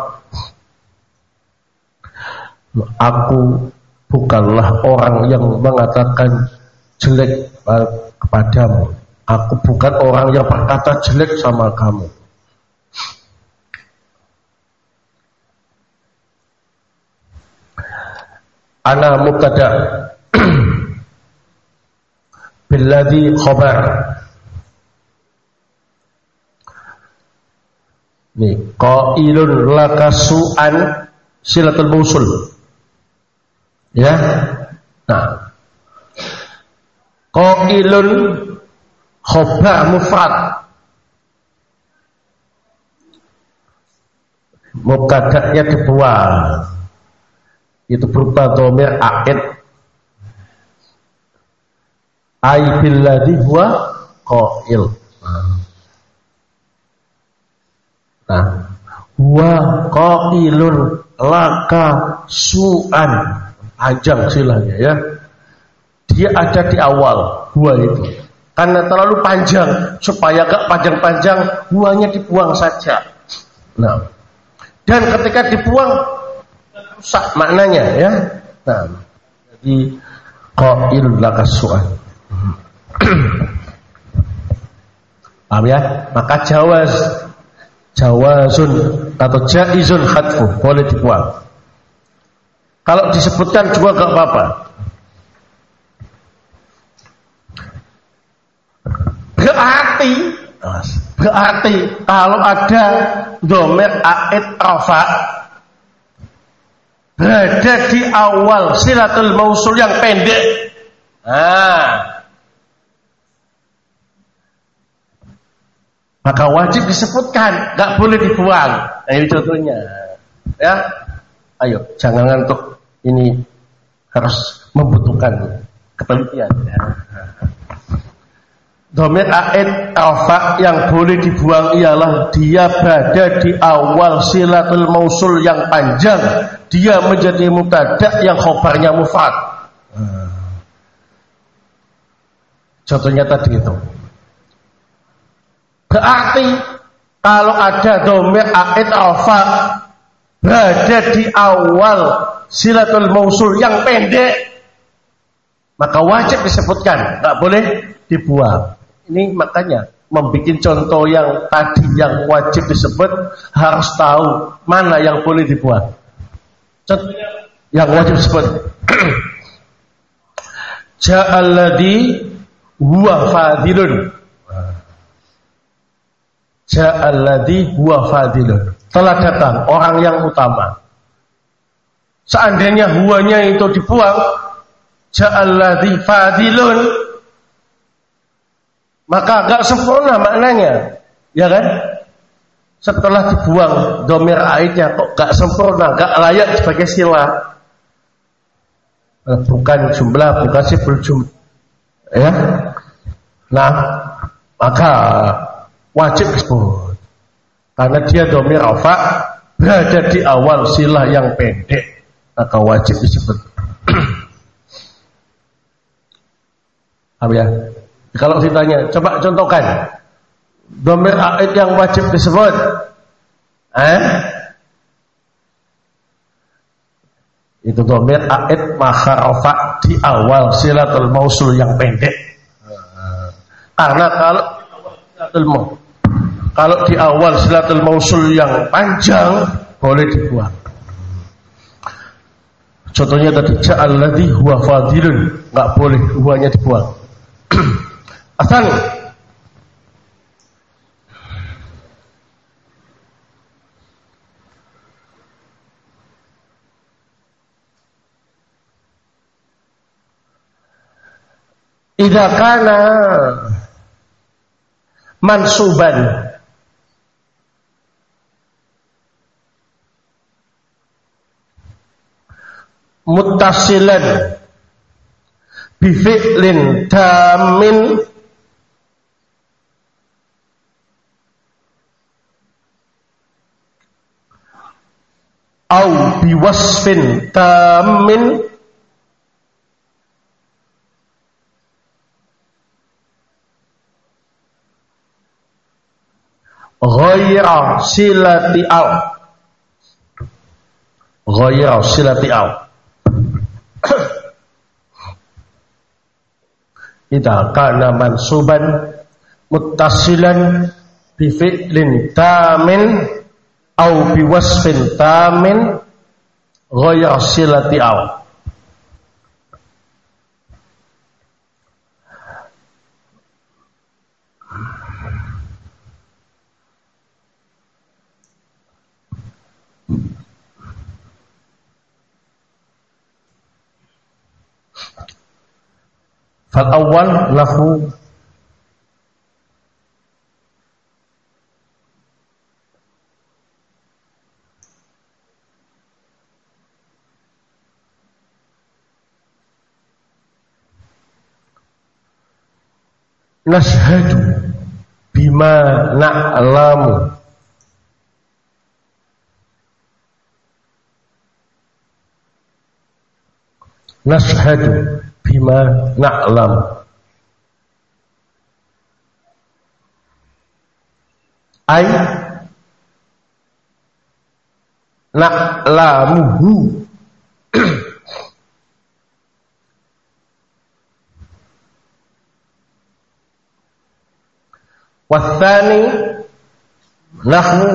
Aku bukanlah orang yang mengatakan jelek kepadamu. Aku bukan orang yang berkata jelek sama kamu. Ana mubtada' billadhi khabar Nih, qailun laka su'an silatul mausul. Ya. Nah, qailun khobar mufrad, mubtada'nya dibuang, itu berupa dhamir a'id, ai billadhi huwa qail. Nah, huwa qailun laka su'an, panjang silanya ya. Dia ada di awal huwa itu. Karena terlalu panjang, supaya gak panjang-panjang, huwanya dibuang saja. Nah, dan ketika dibuang rusak maknanya ya. Nah, jadi qail laka su'an. Paham ya? Maka jawazun atau jaizun khatfu, boleh dibuang. Kalau disebutkan juga gak apa-apa. Berarti kalau ada dhamir a'id rafa berada di awal silatul mausul yang pendek, maka wajib disebutkan, nggak boleh dibuang. Nah, ini contohnya, ya. Ayo, jangan ngantuk. Ini harus membutuhkan ketelitian. Ya. Dhamir a'id rafa yang boleh dibuang ialah dia berada di awal silatul mausul yang panjang. Dia menjadi mubtada yang khobarnya mufrad. Contohnya tadi itu. Berarti kalau ada dhamir a'id rafa berada di awal silatul mausul yang pendek, maka wajib disebutkan, nggak boleh dibuang. Ini makanya membuat contoh yang tadi yang wajib disebut harus tahu mana yang boleh dibuang. Contoh yang wajib disebut ja'alladhi huwa fadilun. Ja'alladhi huwa fadilun. Telah datang orang yang utama. Seandainya huwanya itu dibuang, ja'alladhi fadilun, maka gak sempurna maknanya, ya kan? Setelah dibuang dhamir aidnya kok gak sempurna, gak layak sebagai sila. Bukan jumlah, bukan siful jumlah, ya. Nah, maka wajib disebut karena dia dhamir rafa berada di awal sila yang pendek, maka wajib disebut. Apa ya? Kalau ditanya, coba contohkan dhamir a'id yang wajib disebut. Itu dhamir a'id makharafa di awal silatul mausul yang pendek. Karena kalau di awal silatul mausul yang panjang boleh dibuang. Contohnya tadi ja'alladhi huwa fadilun, enggak boleh huwanya dibuang. Asal idza kana mansuban muttasilan bi fi'lin tamin au biwasfin tamin ghaira silati al idza kana mansuban muttasilan bi fi'lin tamin au biwasfin tamin ghayr silati al. Fal awal lahu nashhadu bima na'lamu. Nashhadu bima na'lamu. Ay na'lamuhu. Wathani nahnu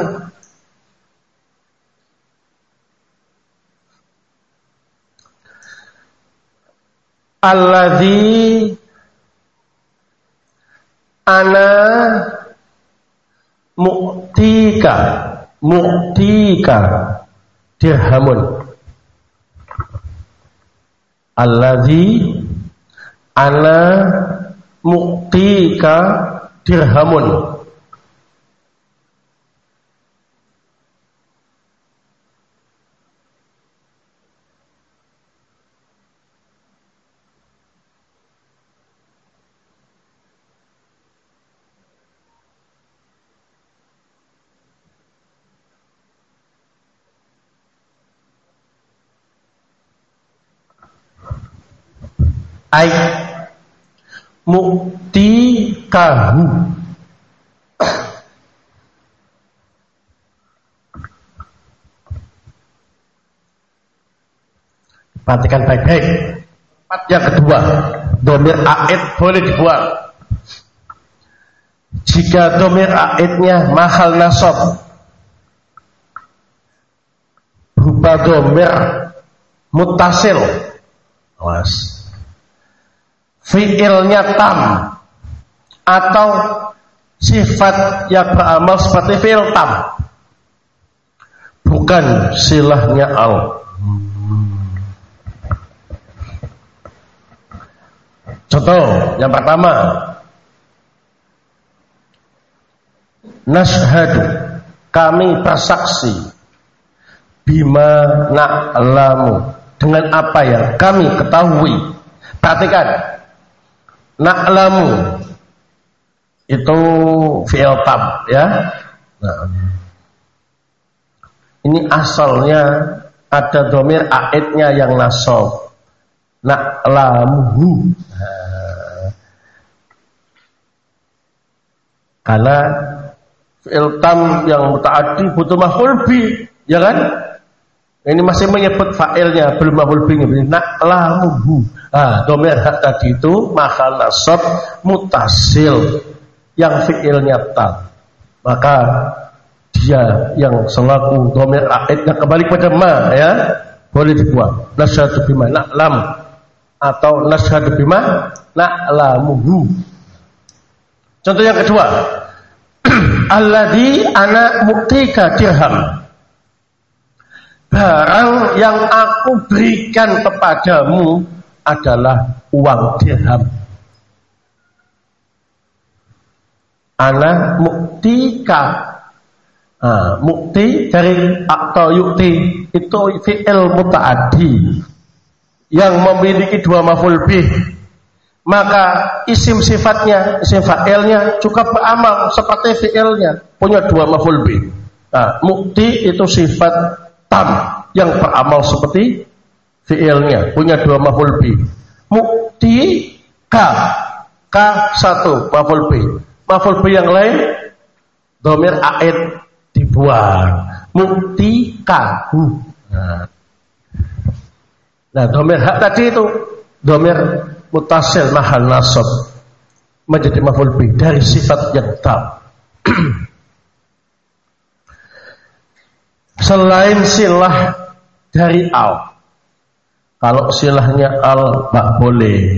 alladzi ana mu'tika dirhamun. Alladzi ana mu'tika dirhamun. Ay mu'tikahu. Perhatikan baik-baik. Yang kedua, dhamir a'id boleh dibuang. Jika dhamir a'idnya mahal nasab berupa dhamir muttasil, awas, fi'ilnya tam atau sifat yang beramal seperti fi'il tam, bukan silahnya al. Contoh yang pertama, nashhadu, kami bersaksi, bima na'lamu, dengan apa yang kami ketahui. Perhatikan, na'lamu itu fi'il tam, ya. Nah, ini asalnya ada dhamir a'idnya yang nasab, na'lamuhu. Karena fi'il tam yang muta'addi butuh maf'ul bi, ya kan? Ini masih menyebut fa'ilnya, belum maf'ul bi. Na'lamuhu. Dhamir hak tadi itu mahal nasab mutasil yang fi'ilnya tam. Maka dia yang selaku dhamir a'idnya kembali pada ma, ya, boleh dibuang. Nashhadu bima na'lam atau nashhadu bima na'lamuhu. Contoh yang kedua, alladzi ana mu'tika dirham, barang yang aku berikan kepadamu adalah uang dirham. Ana mu'tika, mukti dari atau yukti itu fi'il muta'addi yang memiliki dua maf'ul bih. Maka isim sifatnya, isim fa'ilnya juga beramal seperti fi'ilnya, punya dua maf'ul bih. Mukti itu sifat tam yang beramal seperti fi'ilnya, punya dua maf'ul bih. Mukti ka satu maf'ul bih. Maf'ul bih yang lain dhamir a'id dibuang. Mukti kahu. Nah, dhamir hak tadi itu dhamir mutasil mahal nasab menjadi maf'ul bih dari sifat yang tam. Selain silah dari al, kalau silahnya al tak boleh.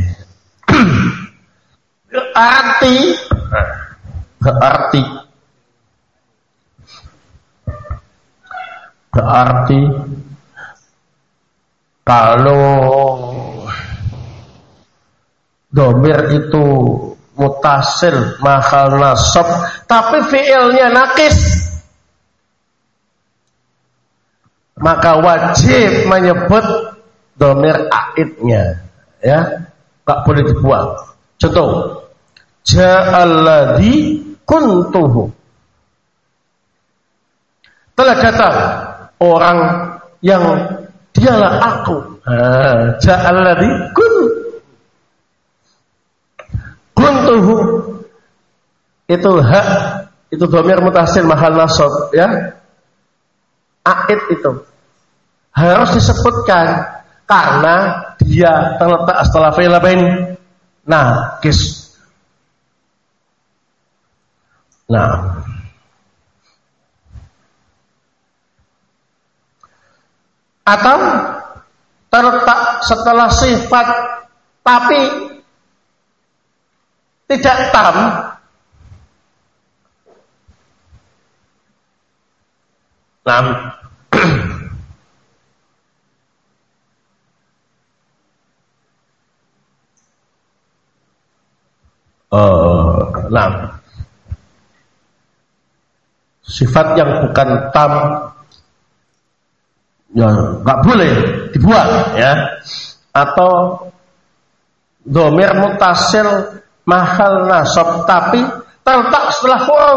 berarti kalau domir itu mutasil mahal nasab tapi fiilnya nakis, maka wajib menyebut domir aidnya, ya, nggak boleh dibuang. Contoh, ja'alladzi kuntuhu, telah datang orang yang dialah aku. Ja'alladzi kuntuhu, itu hak, itu dhamir mutasil mahal nasab, ya. Aid itu harus disebutkan karena dia terletak setelah fi'il apa ini? Nakis. Nah, atau terletak setelah sifat tapi tidak tam, nah, nah, sifat yang bukan tam ya nggak boleh dibuang, ya. Atau dhamir mutasil mahal nasab tapi terletak setelah huruf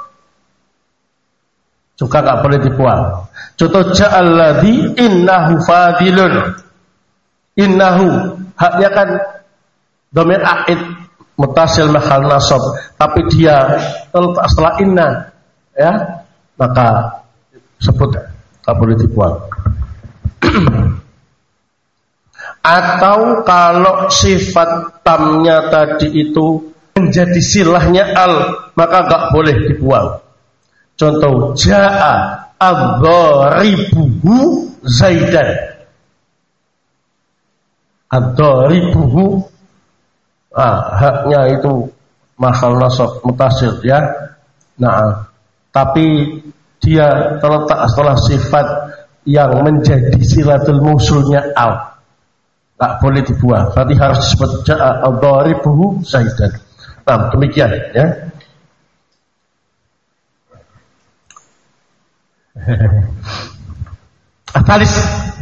juga nggak boleh dibuang. Contoh, ja'alladzi innahu fadilun, innahu haknya kan dhamir aid mutasil mahal nasab tapi dia terletak setelah inna, ya, maka sebut nggak boleh dibuang. Atau kalau sifat tamnya tadi itu menjadi silahnya al, maka nggak boleh dibuang. Contoh, ja'a ad-dharibuhu zaidan, ad-dharibuhu, haknya itu mahal nasab mutasil, ya. Nah, tapi dia terletak setelah sifat yang menjadi silatul mausulnya al, nggak boleh dibuang. Berarti harus disebut ja'a ad-dharibuhu zaidan. Nah, demikian, ya. Atalis.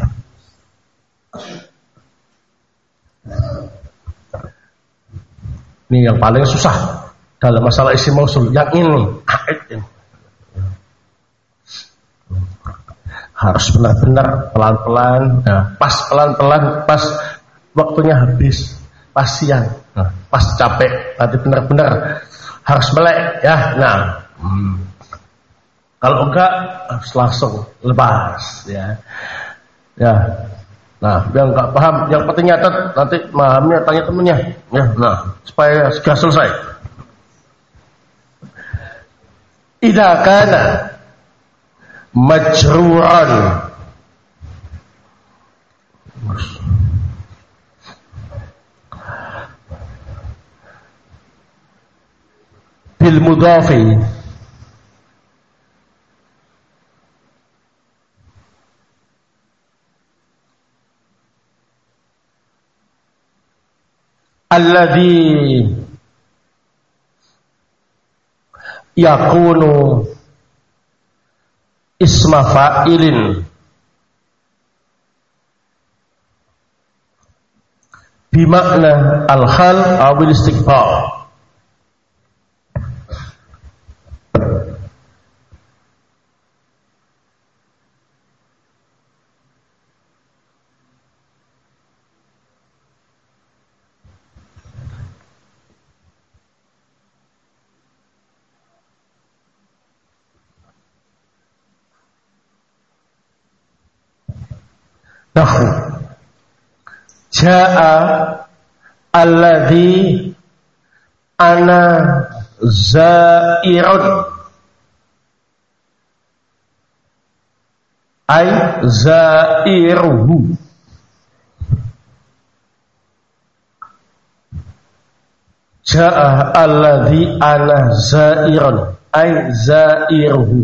Ini yang paling susah dalam masalah isim mausul, yang ini aid ini. Harus benar-benar pelan-pelan, ya. Pas pelan-pelan, pas waktunya habis, pas siang, pas capek, nanti benar-benar harus melek, ya. Nah, kalau enggak harus langsung lepas, ya. Ya. Nah, yang enggak paham, yang penting nyatet, nanti pahamnya tanya temennya, ya. Nah, supaya segera selesai. Idza kana majruran bil mudhafi alladhi yakunu isma fa'ilin bimakna al-hal awil istiqbal. Nahu ja'a alladhi ana zairun ay zairuhu, ja'a alladhi ana zairun ay zairuhu.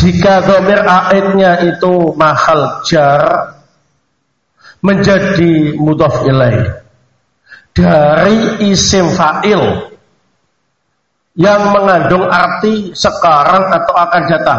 Jika dhamir aidnya itu mahal jar menjadi mudhaf ilaih dari isim fa'il yang mengandung arti sekarang atau akan datang.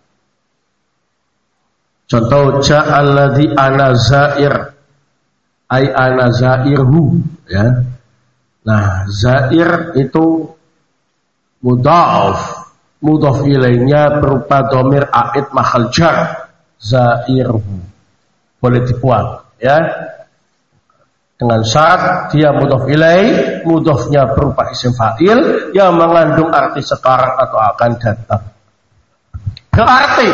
Contoh ja'alladzi ana zair ay ana zairhu, ya. Nah, zair itu mudhaf ilaihnya berupa dhamir aid mahal jar zairhu. Boleh dibuang, ya. Dengan syarat dia mudhaf ilaih, mudhafnya berupa isim fa'il yang mengandung arti sekarang atau akan datang. Berarti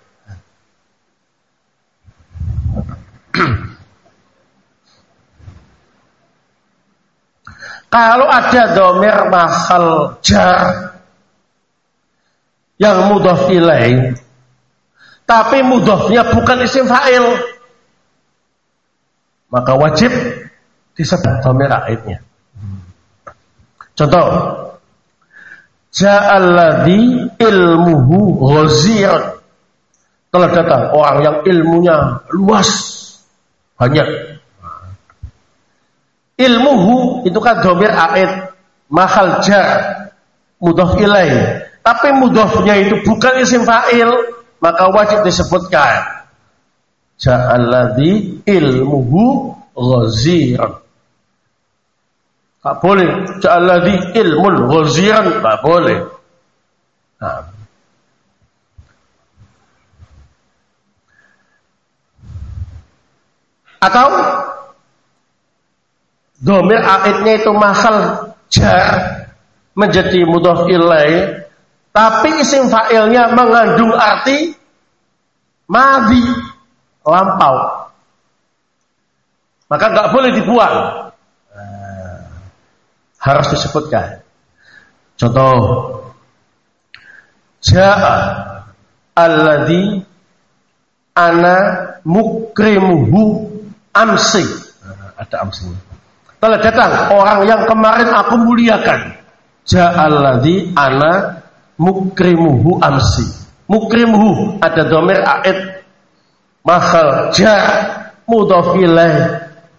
kalau ada dhamir mahal jar yang mudhaf ilaih tapi mudhafnya bukan isim fa'il, maka wajib disebut dhamir aidnya. Contoh ja'alladzi ilmuhu ghazir, telah datang orang yang ilmunya luas, banyak. Ilmuhu itu kan dhamir aid mahal jar mudhaf ilaih, tapi mudhafnya itu bukan isim fa'il, maka wajib disebutkan ja'alladzi ilmuhu ghazir. Tak boleh ja'alladzi ilmun ghaziran, tak boleh. Nah. Atau dhamir aidnya itu mahal jar menjadi mudhaf ilaih, tapi isim fa'ilnya mengandung arti madhi, lampau, maka nggak boleh dibuang, harus disebutkan. Contoh ja'a alladzi ana mukrimuhu amsi, ada amsinya. Telah datang orang yang kemarin aku muliakan. Ja'alladzi ana mukrimuhu amsi. Mukrimuhu ada dhamir aid mahal jar mudhaf ilaih.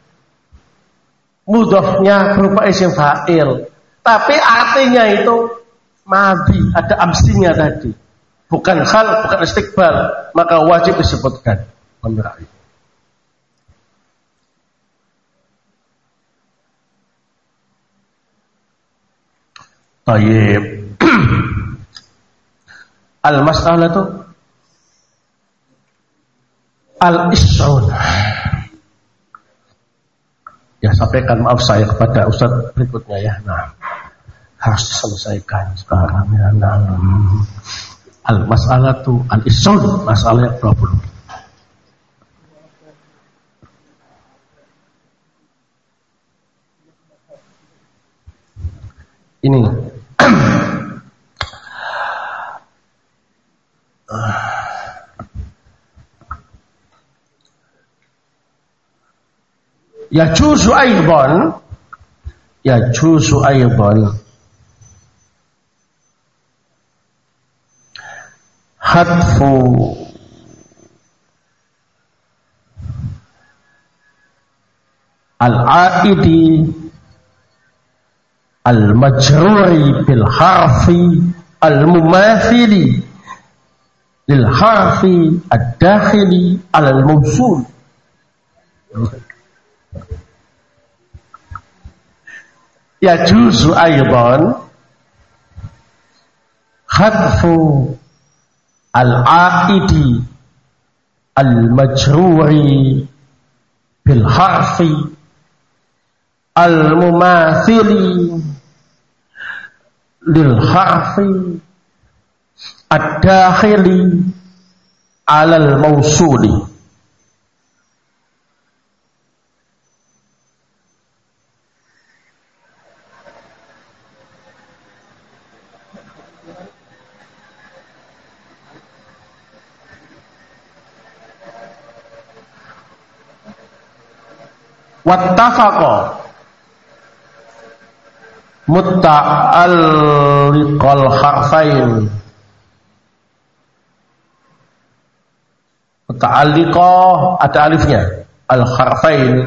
Mudhafnya berupa isim fa'il, tapi artinya itu madhi, ada amsinya tadi. Bukan hal, bukan istiqbal, maka wajib disebutkan dhamir aid. Tayyib. Al-mas'alatu al-is'un. Ya, sampaikan maaf saya kepada Ustaz berikutnya, ya. Nah, harus diselesaikan sekarang, ya. Nah, al-mas'alatu al-is'un, masalah yang 20. Ini yajuzu aidan hadfu al-aidi al-majruri bil harfi al-mumathili lil harfi ad-dakhili al-mawsul. Yajuzu aidan hadfu al-aidi al-majruri bil harfi al-mumathili lil harfi ad-dakhili alal mausuli. Wattafaqa mutta'alliqal harfain Muta'alliqah ada alifnya. Al-harfain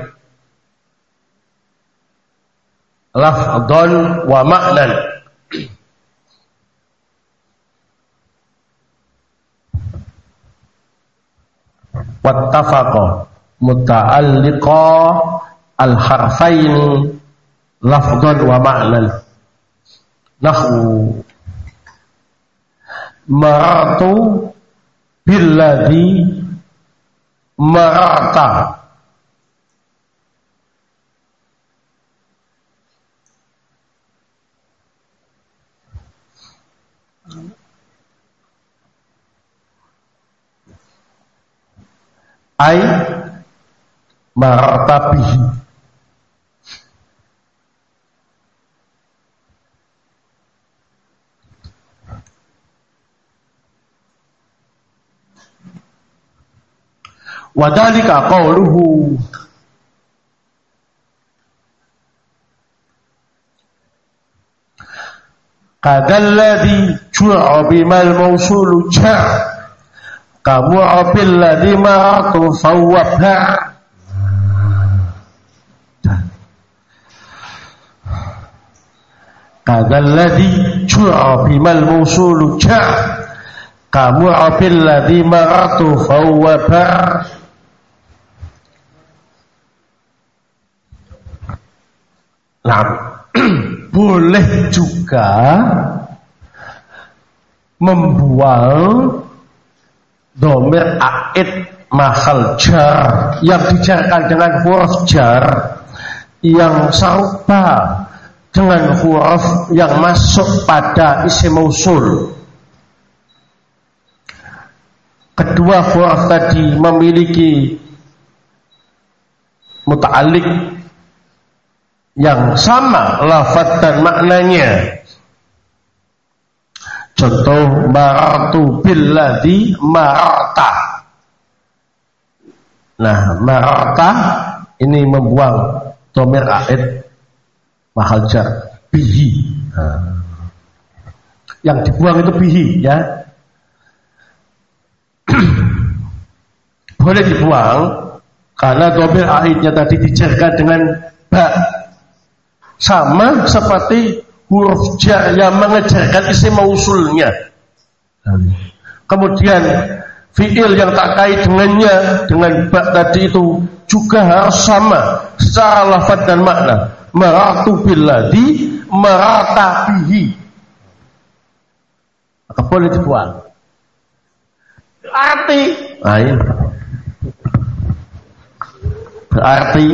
lafdhan wa ma'nan. Wattafaqa muta'alliqah al-harfain lafdhan wa ma'nan. Nahwu maratu billadhi marata. Ai marata bihi. Wadhalika qawluhu kadalladhi ju'a bimal mawsulu ja' kamu abilladhi maratu fawwabha. Kadalladhi ju'a bimal mawsulu ja' kamu abilladhi maratu fawwabha. Nah, boleh juga membuang dhamir aid mahal jar yang dijarkan dengan huruf jar yang serupa dengan huruf yang masuk pada isim mausul. Kedua huruf tadi memiliki muta'alliq yang sama lafaz dan maknanya. Contoh maratu billadhi marata. Nah, marata ini membuang dhamir aid mahal jar bihi. Yang dibuang itu bihi ya. Boleh dibuang karena dhamir aidnya tadi dijarkan dengan ba. Sama seperti huruf jar yang mengejarkan isim mausulnya. Kemudian fiil yang terkait dengannya dengan ba tadi itu juga harus sama secara lafaz dan makna. Maratu billadhi marata bihi. Maka boleh dibuang. Berarti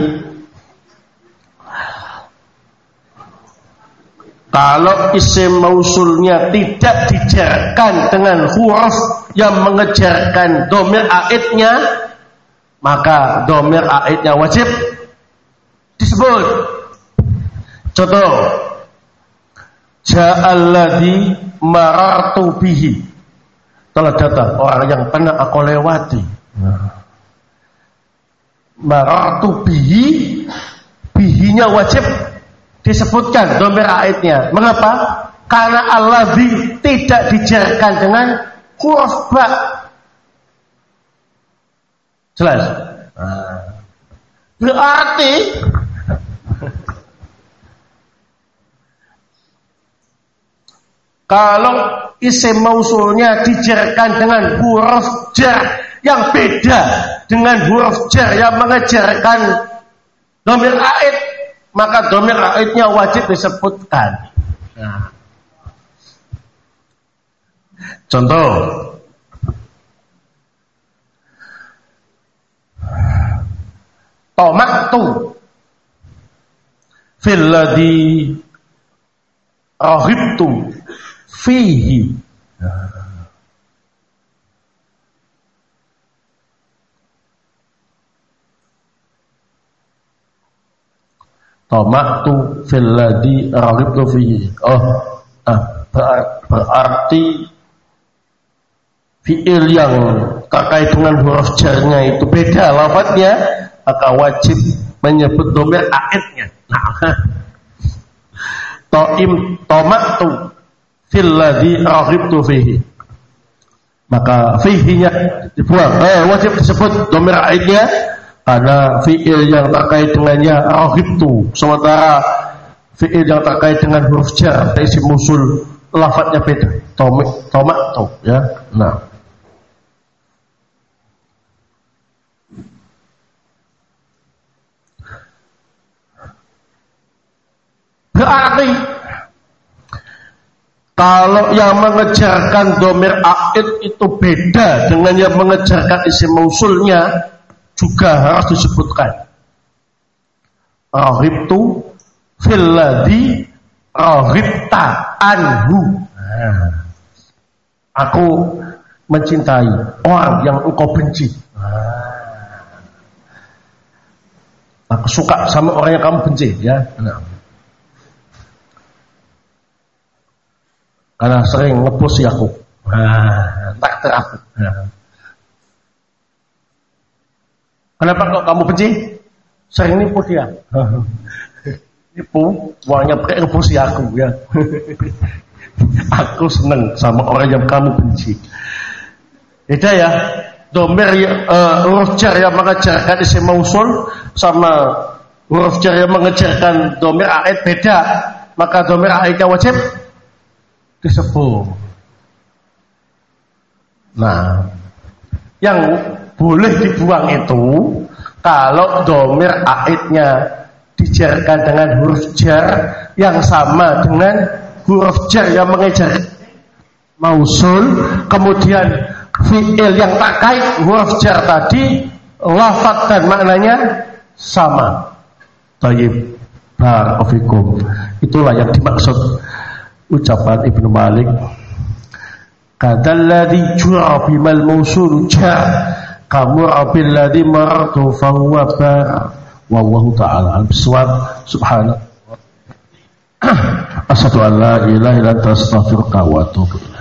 kalau isim mausulnya tidak dijarkan dengan huruf yang mengejarkan dhamir aidnya, maka dhamir aidnya wajib disebut. Contoh, ja'alladzi marartu bihi. Telah datang orang yang pernah aku lewati. Marartu bihi, bihinya wajib disebutkan dhamir aidnya. Mengapa? Karena alladzi tidak dijarkan dengan huruf ba. Jelas? Berarti kalau isim mausulnya dijarkan dengan huruf jar yang beda dengan huruf jar yang mengejarkan dhamir aid, maka dhamir aidnya wajib disebutkan. Nah. Contoh, tomaktu fil ladzi raghibtu fihi. Tamaktu fil ladzi raghibtu fihi. Berarti fiil yang terkait dengan huruf jarnya itu beda lafadznya, maka wajib menyebut dhamir aidnya. Nah, tamaktu fil ladzi raghibtu fihi. maka fihinya dibuang. Wajib disebut dhamir aidnya karena fi'il yang terkait dengannya raghibtu, sementara fi'il yang terkait dengan huruf jar atau isim mausul lafadznya beda. Tomaktu ya. Nah, berarti kalau yang mengejarkan dhamir aid itu beda dengan yang mengejarkan isim mausulnya, juga harus disebutkan. Raghibtu fil ladzi raghibta anhu. Aku mencintai orang yang engkau benci. Aku suka sama orang yang kamu benci, ya. Karena sering ngepusi aku. Takdir aku. Kenapa kok kamu benci? Sering nipu dia. Nipu, uangnya pakai ngepusi aku, ya. Aku seneng sama orang yang kamu benci. Beda ya. Dhamir huruf jar yang mengejarkan isim mausul sama huruf jar yang mengejarkan dhamir aid beda. Maka dhamir aidnya wajib disebut. Nah, yang boleh dibuang itu kalau dhamir aidnya dijarkan dengan huruf jar yang sama dengan huruf jar yang mengejar mausul, kemudian fi'il yang terkait huruf jar tadi lafaz dan maknanya sama. Thayyib, barakallahu. Itulah yang dimaksud ucapan Ibnu Malik, kadalladzi jura bimal mausul jar kamu abilladzi maratu fahuwa bar. Wallahu ta'ala al-biswab. Subhanallah, asyhadu an la ilaha illa anta astaghfiruka wa atubu ilaik.